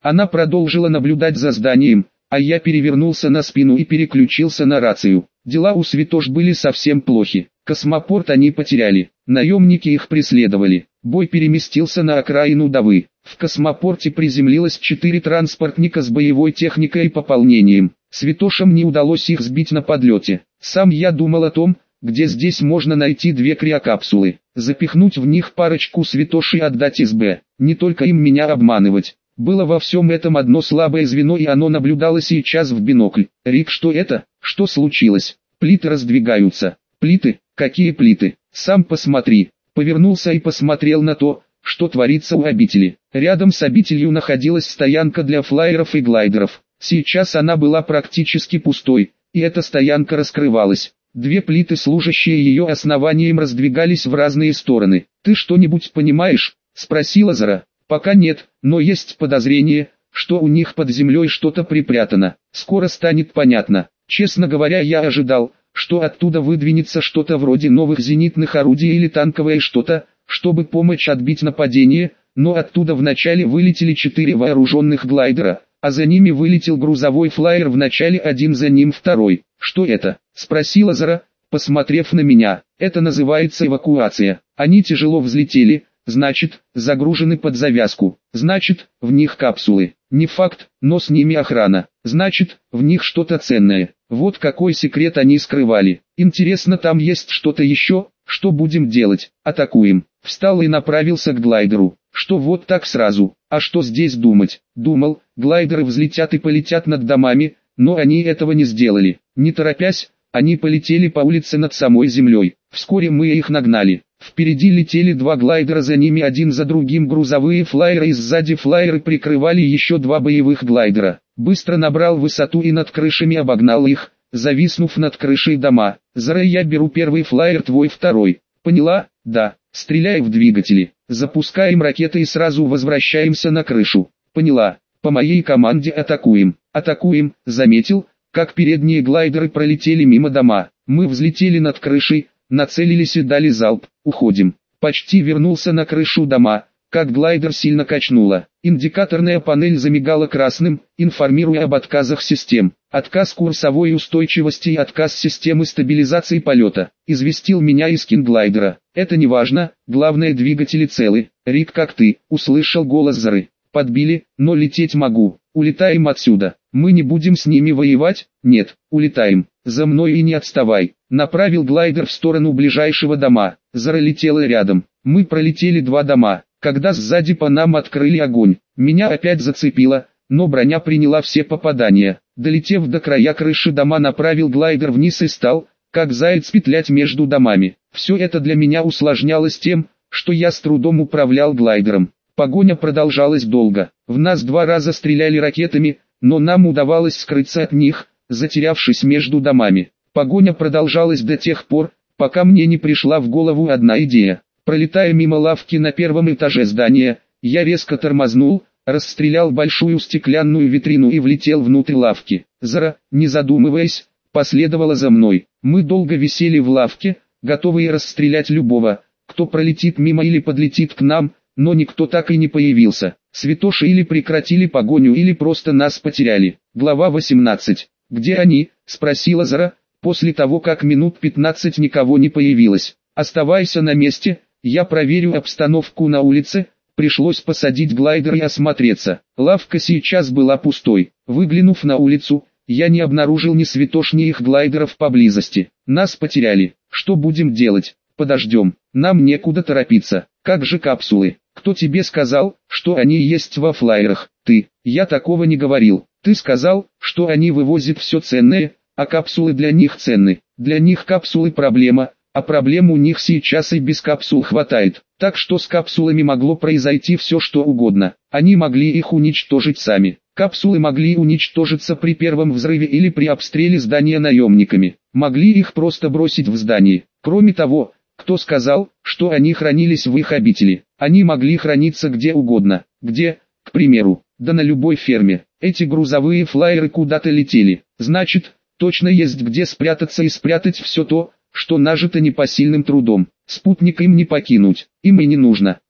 Она продолжила наблюдать за зданием, а я перевернулся на спину и переключился на рацию. Дела у Святош были совсем плохи. Космопорт они потеряли, наемники их преследовали. Бой переместился на окраину Давы. В космопорте приземлилось 4 транспортника с боевой техникой и пополнением. Святошам не удалось их сбить на подлете. Сам я думал о том, где здесь можно найти 2 криокапсулы, запихнуть в них парочку Святош и отдать СБ. Не только им меня обманывать. Было во всем этом одно слабое звено, и оно наблюдало сейчас в бинокль. «Рик, что это? Что случилось? Плиты раздвигаются». «Плиты? Какие плиты? Сам посмотри». Повернулся и посмотрел на то, что творится у обители. Рядом с обителью находилась стоянка для флайеров и глайдеров. Сейчас она была практически пустой, и эта стоянка раскрывалась. 2 плиты, служащие ее основанием, раздвигались в разные стороны. «Ты что-нибудь понимаешь?» — спросила Зара. «Пока нет, но есть подозрение, что у них под землей что-то припрятано. Скоро станет понятно. Честно говоря, я ожидал, что оттуда выдвинется что-то вроде новых зенитных орудий или танковое что-то, чтобы помочь отбить нападение, но оттуда вначале вылетели 4 вооруженных глайдера, а за ними вылетел грузовой флайер, вначале один, за ним второй». «Что это?» — спросила Зара, посмотрев на меня. «Это называется эвакуация. Они тяжело взлетели, значит, загружены под завязку. Значит, в них капсулы. Не факт, но с ними охрана. Значит, в них что-то ценное. Вот какой секрет они скрывали. Интересно, там есть что-то еще? Что будем делать? Атакуем». Встал и направился к глайдеру. «Что вот так сразу? А что здесь думать?» Думал, глайдеры взлетят и полетят над домами, но они этого не сделали. Не торопясь, они полетели по улице над самой землей. Вскоре мы их нагнали. Впереди летели 2 глайдера, за ними один за другим грузовые флайеры, и сзади флайеры прикрывали еще 2 боевых глайдера. Быстро набрал высоту и над крышами обогнал их, зависнув над крышей дома. «Зара, я беру первый флайер, твой второй». «Поняла?» «Да». «Стреляй в двигатели. Запускаем ракеты и сразу возвращаемся на крышу». «Поняла». «По моей команде атакуем». «Атакуем», заметил, как передние глайдеры пролетели мимо дома. Мы взлетели над крышей, нацелились и дали залп. «Уходим». Почти вернулся на крышу дома, как глайдер сильно качнуло. Индикаторная панель замигала красным, информируя об отказах систем. «Отказ курсовой устойчивости и отказ системы стабилизации полета», известил меня Искин глайдера. «Это не важно, главное, двигатели целы». «Рик, как ты?» — услышал голос Зары. «Подбили, но лететь могу. Улетаем отсюда». «Мы не будем с ними воевать?» «Нет, улетаем. За мной и не отставай». Направил глайдер в сторону ближайшего дома. Зара летела рядом. Мы пролетели 2 дома, когда сзади по нам открыли огонь. Меня опять зацепило, но броня приняла все попадания. Долетев до края крыши дома, направил глайдер вниз и стал, как заяц, петлять между домами. Все это для меня усложнялось тем, что я с трудом управлял глайдером. Погоня продолжалась долго. В нас 2 раза стреляли ракетами, но нам удавалось скрыться от них, затерявшись между домами. Погоня продолжалась до тех пор, пока мне не пришла в голову одна идея. Пролетая мимо лавки на первом этаже здания, я резко тормознул, расстрелял большую стеклянную витрину и влетел внутрь лавки. Зара, не задумываясь, последовала за мной. Мы долго висели в лавке, готовые расстрелять любого, кто пролетит мимо или подлетит к нам, но никто так и не появился. Святоши или прекратили погоню, или просто нас потеряли. Глава 18. «Где они?» — спросила Зара, после того как минут 15 никого не появилось. «Оставайся на месте, я проверю обстановку на улице». Пришлось посадить глайдер и осмотреться. Лавка сейчас была пустой. Выглянув на улицу, я не обнаружил ни Святош, ни их глайдеров поблизости. Нас потеряли. Что будем делать? Подождем. Нам некуда торопиться. Как же капсулы? Кто тебе сказал, что они есть во флайерах? Ты. Я такого не говорил. Ты сказал, что они вывозят все ценное, а капсулы для них ценны. Для них капсулы проблема, а проблем у них сейчас и без капсул хватает. Так что с капсулами могло произойти все что угодно. Они могли их уничтожить сами. Капсулы могли уничтожиться при первом взрыве или при обстреле здания наемниками. Могли их просто бросить в здание. Кроме того, кто сказал, что они хранились в их обители? Они могли храниться где угодно. Где, к примеру? Да на любой ферме. Эти грузовые флайеры куда-то летели. Значит, точно есть где спрятаться и спрятать все то, что нажито непосильным трудом. Спутник им не покинуть, им и не нужно.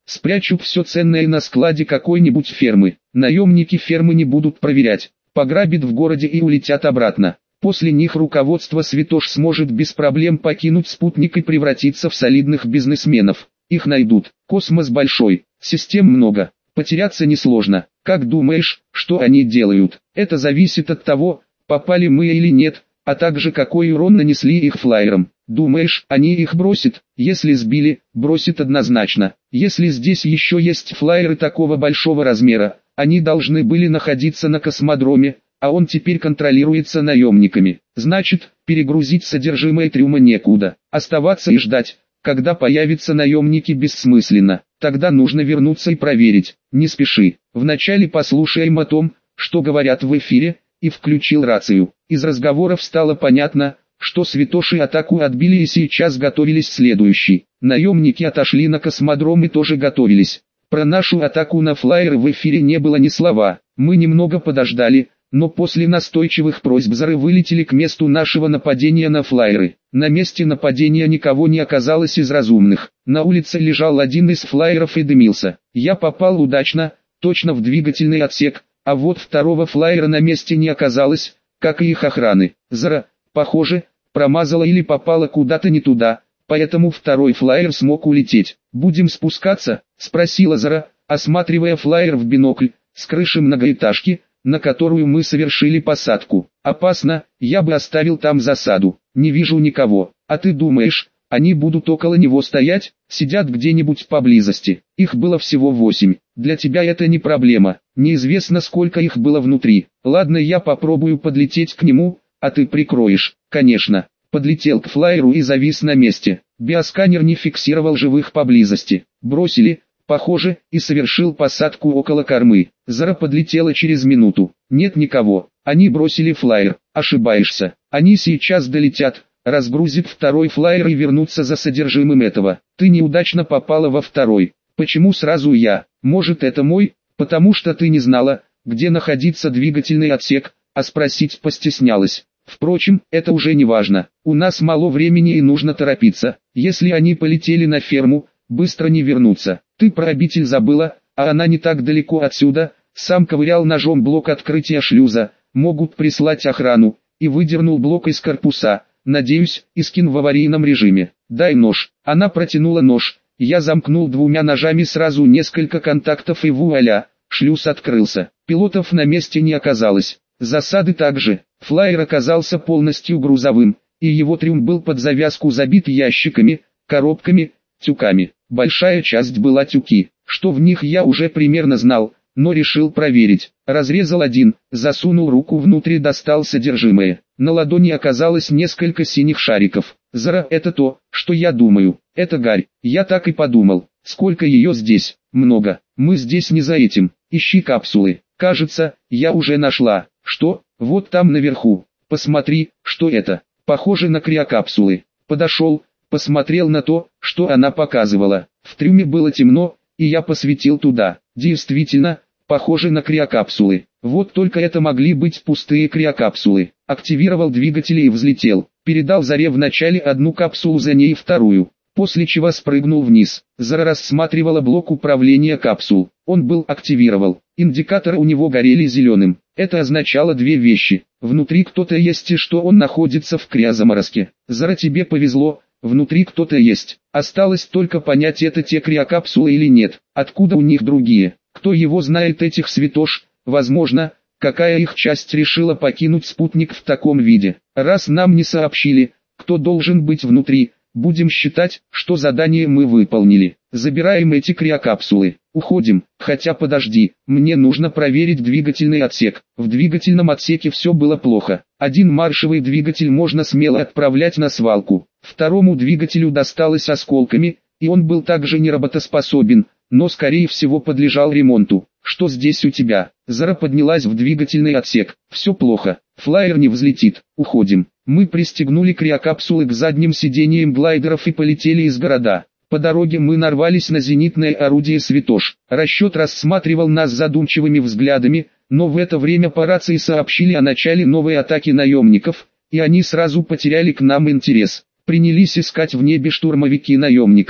Спрячу все ценное на складе какой-нибудь фермы. Наемники фермы не будут проверять, пограбят в городе и улетят обратно. После них руководство Святош сможет без проблем покинуть спутник и превратиться в солидных бизнесменов. Их найдут. Космос большой, систем много, потеряться несложно. Как думаешь, что они делают? Это зависит от того, попали мы или нет, а также какой урон нанесли их флайерам. Думаешь, они их бросят? Если сбили, бросят однозначно. Если здесь еще есть флайеры такого большого размера, они должны были находиться на космодроме, а он теперь контролируется наемниками. Значит, перегрузить содержимое трюма некуда. Оставаться и ждать, когда появятся наемники, бессмысленно. Тогда нужно вернуться и проверить. Не спеши. Вначале послушаем о том, что говорят в эфире, и включил рацию. Из разговоров стало понятно, что Святоши атаку отбили и сейчас готовились следующий. Наемники отошли на космодром и тоже готовились. Про нашу атаку на флайеры в эфире не было ни слова. Мы немного подождали, но после настойчивых просьб Зары вылетели к месту нашего нападения на флайеры. На месте нападения никого не оказалось из разумных. На улице лежал один из флайеров и дымился. Я попал удачно, точно в двигательный отсек, а вот второго флайера на месте не оказалось, как и их охраны. Зара, похоже, промазала или попала куда-то не туда, поэтому второй флайер смог улететь. «Будем спускаться?» — спросила Зара, осматривая флайер в бинокль, с крыши многоэтажки, на которую мы совершили посадку. «Опасно, я бы оставил там засаду. Не вижу никого. А ты думаешь, они будут около него стоять? Сидят где-нибудь поблизости. Их было всего 8. Для тебя это не проблема. Неизвестно, сколько их было внутри. Ладно, я попробую подлететь к нему, а ты прикроешь». «Конечно». Подлетел к флайеру и завис на месте. Биосканер не фиксировал живых поблизости. Бросили, похоже, и совершил посадку около кормы. Зара подлетела через минуту. Нет никого. Они бросили флайер. Ошибаешься. Они сейчас долетят, разгрузят второй флайер и вернутся за содержимым этого. Ты неудачно попала во второй. Почему сразу я? Может, это мой? Потому что ты не знала, где находится двигательный отсек, а спросить постеснялась. Впрочем, это уже не важно. У нас мало времени и нужно торопиться. Если они полетели на ферму, быстро не вернутся. Ты про обитель забыла, а она не так далеко отсюда. Сам ковырял ножом блок открытия шлюза. Могут прислать охрану. И выдернул блок из корпуса. Надеюсь, Искин в аварийном режиме. Дай нож. Она протянула нож. Я замкнул 2 ножами сразу несколько контактов и вуаля, шлюз открылся. Пилотов на месте не оказалось. Засады также. Флайер оказался полностью грузовым, и его трюм был под завязку забит ящиками, коробками, тюками. Большая часть была тюки. Что в них я уже примерно знал, но решил проверить. Разрезал один, засунул руку внутрь и достал содержимое. На ладони оказалось несколько синих шариков. Зара, это то, что я думаю. Это гарь. Я так и подумал. Сколько ее здесь? Много. Мы здесь не за этим. Ищи капсулы. Кажется, я уже нашла. Что? Вот там наверху. Посмотри, что это. Похоже на криокапсулы. Подошел, посмотрел на то, что она показывала. В трюме было темно, и я посветил туда. Действительно, похоже на криокапсулы. Вот только это могли быть пустые криокапсулы. Активировал двигатели и взлетел. Передал Заре вначале одну капсулу, за ней вторую. После чего спрыгнул вниз. Зара рассматривала блок управления капсул. Он был активировал. Индикаторы у него горели зеленым. Это означало 2 вещи. Внутри кто-то есть и что он находится в криозаморозке. Зара, тебе повезло, внутри кто-то есть. Осталось только понять, это те криокапсулы или нет. Откуда у них другие? Кто его знает, этих Святош? Возможно, какая их часть решила покинуть спутник в таком виде. Раз нам не сообщили, кто должен быть внутри, будем считать, что задание мы выполнили. Забираем эти криокапсулы. Уходим. Хотя подожди, мне нужно проверить двигательный отсек. В двигательном отсеке все было плохо. Один маршевый двигатель можно смело отправлять на свалку. Второму двигателю досталось осколками, и он был также неработоспособен, но скорее всего подлежал ремонту. Что здесь у тебя? Зара поднялась в двигательный отсек. Все плохо. Флайер не взлетит. Уходим. Мы пристегнули криокапсулы к задним сиденьям глайдеров и полетели из города. По дороге мы нарвались на зенитное орудие Святош. Расчет рассматривал нас задумчивыми взглядами, но в это время по рации сообщили о начале новой атаки наемников, и они сразу потеряли к нам интерес. Принялись искать в небе штурмовики наемников.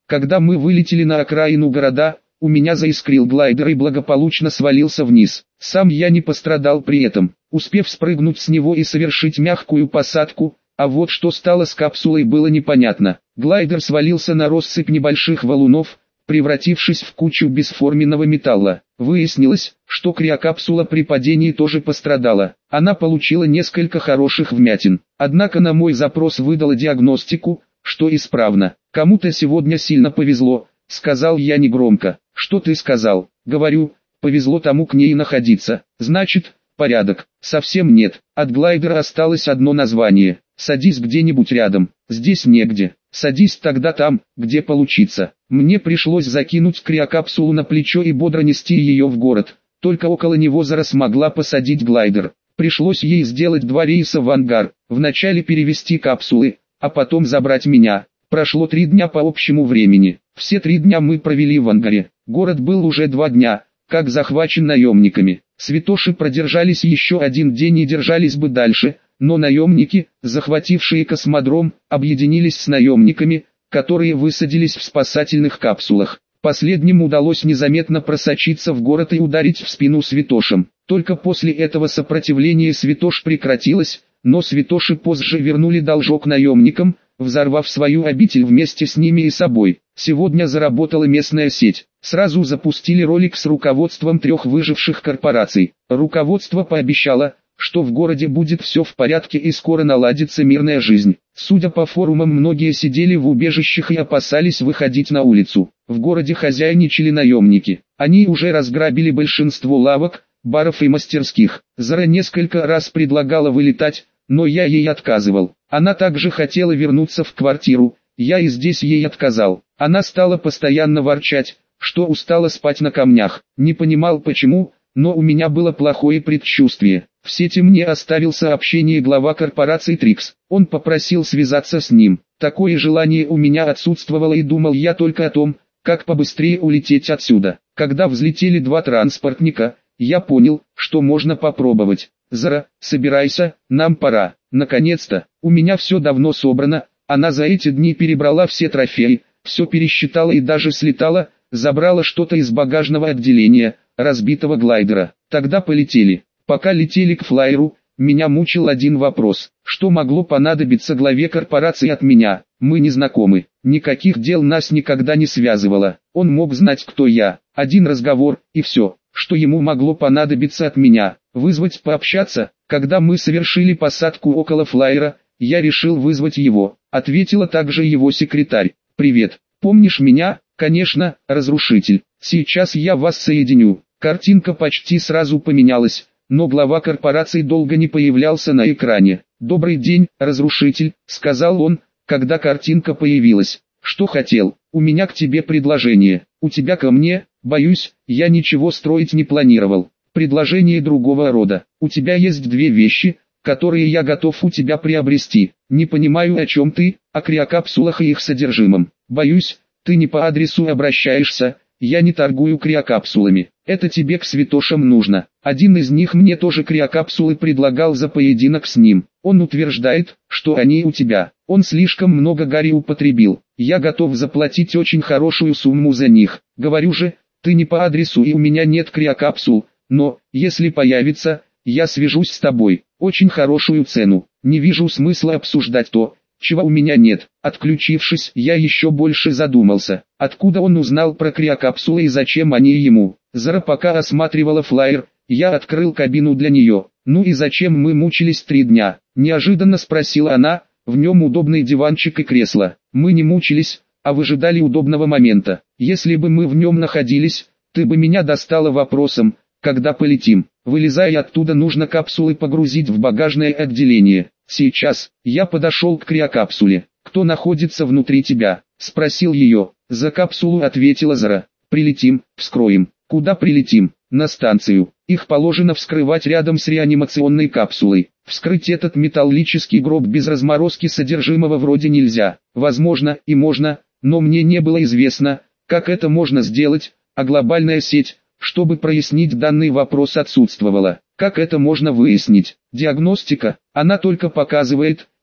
Когда мы вылетели на окраину города, у меня заискрил глайдер и благополучно свалился вниз. Сам я не пострадал при этом, успев спрыгнуть с него и совершить мягкую посадку, а вот что стало с капсулой было непонятно. Глайдер свалился на россыпь небольших валунов, превратившись в кучу бесформенного металла. Выяснилось, что криокапсула при падении тоже пострадала. Она получила несколько хороших вмятин. Однако на мой запрос выдала диагностику, что исправно. «Кому-то сегодня сильно повезло», — сказал я негромко. «Что ты сказал?» «Говорю, повезло тому к ней находиться. Значит, порядок». «Совсем нет. От глайдера осталось одно название. Садись где-нибудь рядом». «Здесь негде. Садись тогда там, где получится». Мне пришлось закинуть криокапсулу на плечо и бодро нести ее в город. Только около него Зара смогла посадить глайдер. Пришлось ей сделать 2 рейса в ангар. Вначале перевести капсулы, а потом забрать меня. Прошло 3 дня по общему времени. Все 3 дня мы провели в ангаре. Город был уже 2 дня, как захвачен наемниками. Святоши продержались еще 1 день и держались бы дальше, но наемники, захватившие космодром, объединились с наемниками, которые высадились в спасательных капсулах. Последним удалось незаметно просочиться в город и ударить в спину святошам. Только после этого сопротивление святош прекратилось, но святоши позже вернули должок наемникам, взорвав свою обитель вместе с ними и собой. Сегодня заработала местная сеть. Сразу запустили ролик с руководством 3 выживших корпораций. Руководство пообещало, что в городе будет все в порядке и скоро наладится мирная жизнь. Судя по форумам, многие сидели в убежищах и опасались выходить на улицу. В городе хозяйничали наемники. Они уже разграбили большинство лавок, баров и мастерских. Зара несколько раз предлагала вылетать, но я ей отказывал. Она также хотела вернуться в квартиру, я и здесь ей отказал. Она стала постоянно ворчать, что устала спать на камнях. Не понимал почему, но у меня было плохое предчувствие. В сети мне оставил сообщение глава корпорации Трикс. Он попросил связаться с ним. Такое желание у меня отсутствовало и думал я только о том, как побыстрее улететь отсюда. Когда взлетели 2 транспортника, я понял, что можно попробовать. «Зара, собирайся, нам пора». Наконец-то, у меня все давно собрано, она за эти дни перебрала все трофеи, все пересчитала и даже слетала, забрала что-то из багажного отделения, разбитого глайдера. Тогда полетели. Пока летели к флайеру, меня мучил один вопрос. Что могло понадобиться главе корпорации от меня? Мы не знакомы. Никаких дел нас никогда не связывало. Он мог знать, кто я. Один разговор, и все. Что ему могло понадобиться от меня? Вызвать пообщаться? Когда мы совершили посадку около флайера, я решил вызвать его. Ответила также его секретарь. «Привет. Помнишь меня?» «Конечно, разрушитель. Сейчас я вас соединю». Картинка почти сразу поменялась, но глава корпорации долго не появлялся на экране. «Добрый день, разрушитель», — сказал он, когда картинка появилась. «Что хотел? У меня к тебе предложение». «У тебя ко мне?» «Боюсь, я ничего строить не планировал. Предложение другого рода. У тебя есть 2 вещи, которые я готов у тебя приобрести. Не понимаю, о чем ты, о криокапсулах и их содержимом. Боюсь, ты не по адресу обращаешься, я не торгую криокапсулами. Это тебе к святошам нужно. Один из них мне тоже криокапсулы предлагал за поединок с ним. Он утверждает, что они у тебя. Он слишком много гари употребил. Я готов заплатить очень хорошую сумму за них. Говорю же, ты не по адресу и у меня нет криокапсул, но, если появится, я свяжусь с тобой. Очень хорошую цену. Не вижу смысла обсуждать то, чего у меня нет. Отключившись, я еще больше задумался, откуда он узнал про криокапсулы и зачем они ему. Зара пока осматривала флайер, я открыл кабину для нее. «Ну и зачем мы мучились 3 дня?» – неожиданно спросила она, в нем удобный диванчик и кресло. «Мы не мучились, а выжидали удобного момента. Если бы мы в нем находились, ты бы меня достала вопросом, когда полетим. Вылезая оттуда, нужно капсулы погрузить в багажное отделение. Сейчас». Я подошел к криокапсуле. «Кто находится внутри тебя?» – спросил ее. «За капсулу», – ответила Зара. «Прилетим, вскроем». «Куда прилетим?» «На станцию. Их положено вскрывать рядом с реанимационной капсулой. Вскрыть этот металлический гроб без разморозки содержимого вроде нельзя. Возможно и можно, но мне не было известно, как это можно сделать, а глобальная сеть, чтобы прояснить данный вопрос, отсутствовала. Как это можно выяснить? Диагностика, она только показывает,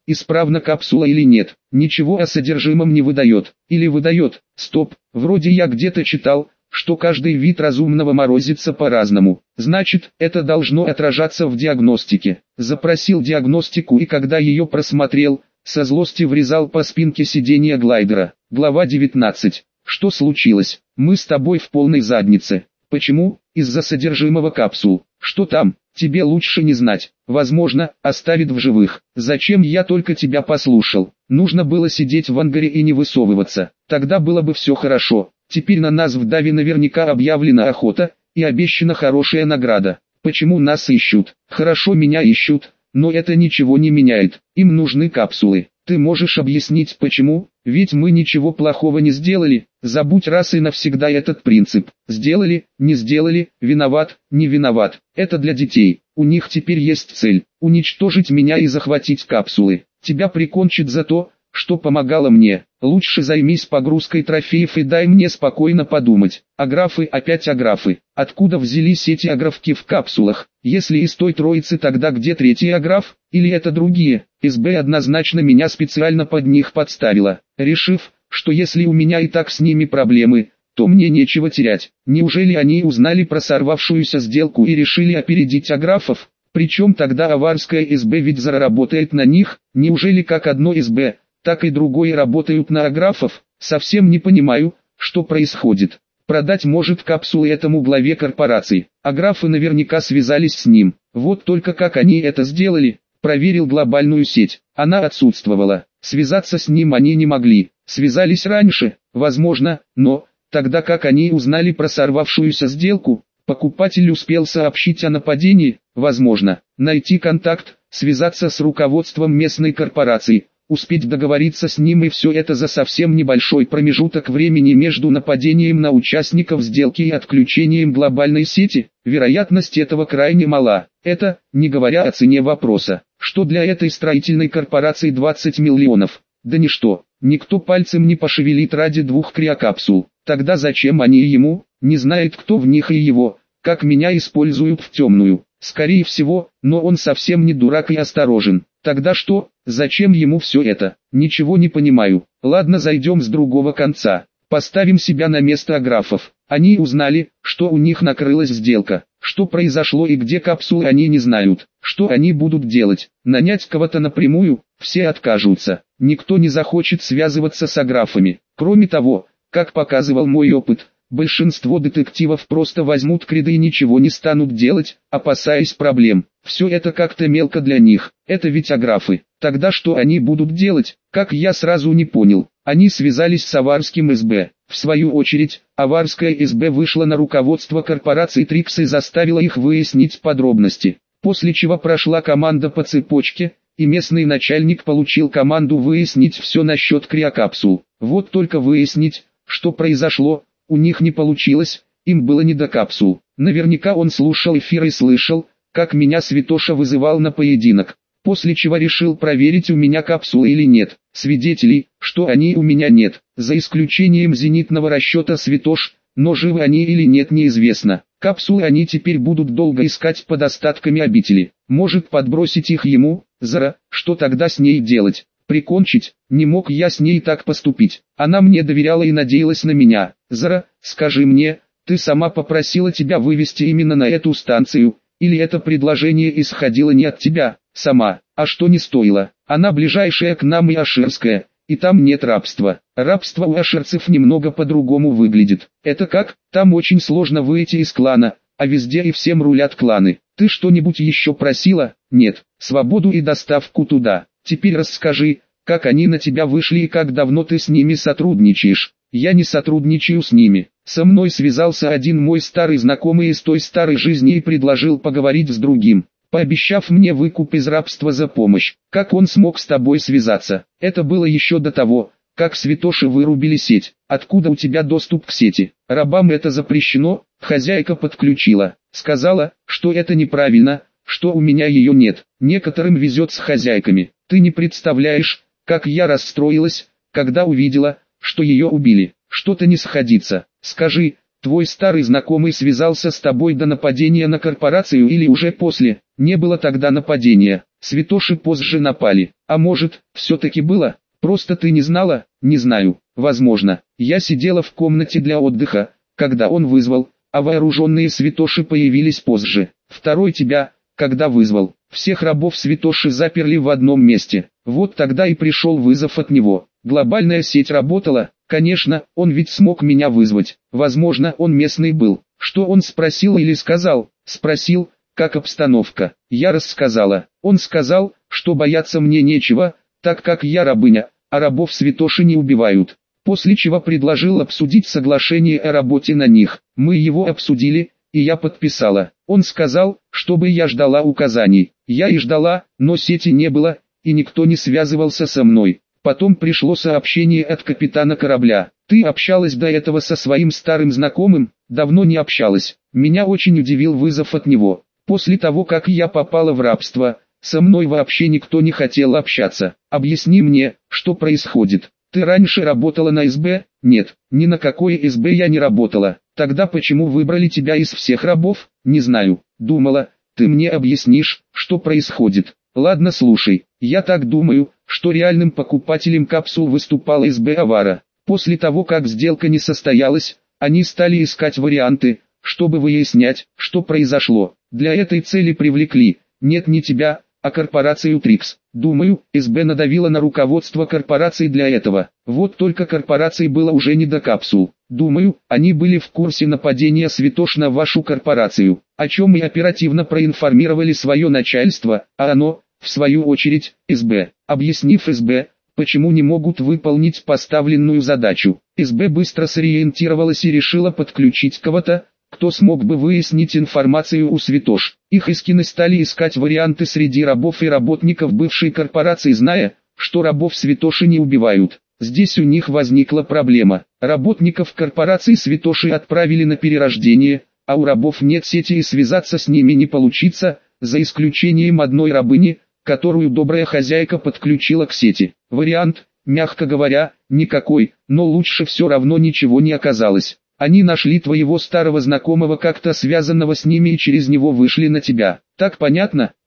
исправна капсула или нет. Ничего о содержимом не выдает. Или выдает. Стоп, вроде я где-то читал, что каждый вид разумного морозится по-разному. Значит, это должно отражаться в диагностике. Запросил диагностику и когда ее просмотрел, со злости врезал по спинке сиденья глайдера. Глава 19. Что случилось? Мы с тобой в полной заднице. Почему? Из-за содержимого капсул. Что там? Тебе лучше не знать. Возможно, оставит в живых. Зачем я только тебя послушал? Нужно было сидеть в ангаре и не высовываться. Тогда было бы все хорошо. Теперь на нас в Даве наверняка объявлена охота, и обещана хорошая награда. Почему нас ищут? Хорошо, меня ищут, но это ничего не меняет. Им нужны капсулы. Ты можешь объяснить почему? Ведь мы ничего плохого не сделали. Забудь раз и навсегда этот принцип. Сделали, не сделали, виноват, не виноват. Это для детей. У них теперь есть цель – уничтожить меня и захватить капсулы. Тебя прикончат за то, что помогало мне. Лучше займись погрузкой трофеев и дай мне спокойно подумать. Аграфы, опять аграфы. Откуда взялись эти аграфки в капсулах? Если из той троицы, тогда где третий аграф? Или это другие? СБ однозначно меня специально под них подставила, решив, что если у меня и так с ними проблемы, то мне нечего терять. Неужели они узнали про сорвавшуюся сделку и решили опередить аграфов? Причем тогда аварская СБ ведь заработает на них? Неужели как одно СБ, так и другое работают на аграфов? Совсем не понимаю, что происходит. Продать может капсулы этому главе корпорации. Аграфы наверняка связались с ним. Вот только как они это сделали? Проверил глобальную сеть. Она отсутствовала. Связаться с ним они не могли. Связались раньше, возможно, но тогда как они узнали про сорвавшуюся сделку? Покупатель успел сообщить о нападении, возможно, найти контакт, связаться с руководством местной корпорации, успеть договориться с ним, и все это за совсем небольшой промежуток времени между нападением на участников сделки и отключением глобальной сети. Вероятность этого крайне мала. Это, не говоря о цене вопроса, что для этой строительной корпорации 20 миллионов. Да ничто, никто пальцем не пошевелит ради 2 криокапсул. Тогда зачем они ему? Не знает кто в них и его, как меня используют в темную. Скорее всего, но он совсем не дурак и осторожен. Тогда что? Зачем ему все это? Ничего не понимаю. Ладно, зайдем с другого конца. Поставим себя на место аграфов. Они узнали, что у них накрылась сделка. Что произошло и где капсулы, они не знают. Что они будут делать? Нанять кого-то напрямую? Все откажутся. Никто не захочет связываться с аграфами. Кроме того, как показывал мой опыт, большинство детективов просто возьмут кредит и ничего не станут делать, опасаясь проблем. Все это как-то мелко для них. Это ведь аграфы. Тогда что они будут делать? Как я сразу не понял. Они связались с аварским СБ. В свою очередь, аварская СБ вышла на руководство корпорации Трикс и заставила их выяснить подробности. После чего прошла команда по цепочке, и местный начальник получил команду выяснить все насчет криокапсул. Вот только выяснить, что произошло, у них не получилось, им было не до капсул. Наверняка он слушал эфир и слышал, как меня Святоша вызывал на поединок, после чего решил проверить, у меня капсулы или нет. Свидетелей, что они у меня нет, за исключением зенитного расчета Святош, но живы они или нет неизвестно. Капсулы они теперь будут долго искать под остатками обители. Может подбросить их ему, Зара, что тогда с ней делать? Прикончить? Не мог я с ней так поступить. Она мне доверяла и надеялась на меня. Зара, скажи мне, ты сама попросила тебя вывести именно на эту станцию, или это предложение исходило не от тебя, сама, а что не стоило? Она ближайшая к нам и аширская, и там нет рабства. Рабство у аширцев немного по-другому выглядит. Это как? Там очень сложно выйти из клана, а везде и всем рулят кланы. Ты что-нибудь еще просила? Нет. Свободу и доставку туда. Теперь расскажи, как они на тебя вышли и как давно ты с ними сотрудничаешь. Я не сотрудничаю с ними. Со мной связался один мой старый знакомый из той старой жизни и предложил поговорить с другим, пообещав мне выкуп из рабства за помощь. Как он смог с тобой связаться? Это было еще до того, как Святоши вырубили сеть. Откуда у тебя доступ к сети? Рабам это запрещено. Хозяйка подключила. Сказала, что это неправильно, что у меня ее нет. Некоторым везет с хозяйками. Ты не представляешь, как я расстроилась, когда увидела, что ее убили. Что-то не сходится. Скажи, Твой старый знакомый связался с тобой до нападения на корпорацию или уже после? Не было тогда нападения. Святоши позже напали. А может, все-таки было? Просто ты не знала? Не знаю. Возможно. Я сидела в комнате для отдыха, когда он вызвал, а вооруженные святоши появились позже. Второй тебя, когда вызвал. Всех рабов святоши заперли в одном месте. Вот тогда и пришел вызов от него. Глобальная сеть работала. Конечно, он ведь смог меня вызвать. Возможно, он местный был. Что он спросил или сказал? Спросил, как обстановка. Я рассказала. Он сказал, что бояться мне нечего, так как я рабыня, а рабов святоши не убивают. После чего предложил обсудить соглашение о работе на них. Мы его обсудили, и я подписала. Он сказал, чтобы я ждала указаний. Я и ждала, но сети не было, и никто не связывался со мной. Потом пришло сообщение от капитана корабля. Ты общалась до этого со своим старым знакомым? Давно не общалась. Меня очень удивил вызов от него. После того, как я попала в рабство, со мной вообще никто не хотел общаться. Объясни мне, что происходит. Ты раньше работала на СБ? Нет, ни на какой СБ я не работала. Тогда почему выбрали тебя из всех рабов? Не знаю. Думала, ты мне объяснишь, что происходит. Ладно, слушай. Я так думаю, что реальным покупателем капсул выступал СБ Авара. После того, как сделка не состоялась, они стали искать варианты, чтобы выяснять, что произошло. Для этой цели привлекли, нет не тебя, а корпорацию Трикс. Думаю, СБ надавила на руководство корпорации для этого. Вот только корпорации было уже не до капсул. Думаю, они были в курсе нападения святош на вашу корпорацию, о чем и оперативно проинформировали свое начальство, а оно, в свою очередь, СБ. Объяснив СБ, почему не могут выполнить поставленную задачу, СБ быстро сориентировалась и решила подключить кого-то, кто смог бы выяснить информацию у святош. Их искины стали искать варианты среди рабов и работников бывшей корпорации, зная, что рабов святоши не убивают. Здесь у них возникла проблема. Работников корпорации святоши отправили на перерождение, а у рабов нет сети и связаться с ними не получится, за исключением одной рабыни, которую добрая хозяйка подключила к сети. Вариант, мягко говоря, никакой, но лучше все равно ничего не оказалось. Они нашли твоего старого знакомого, как-то связанного с ними, и через него вышли на тебя. Так понятно?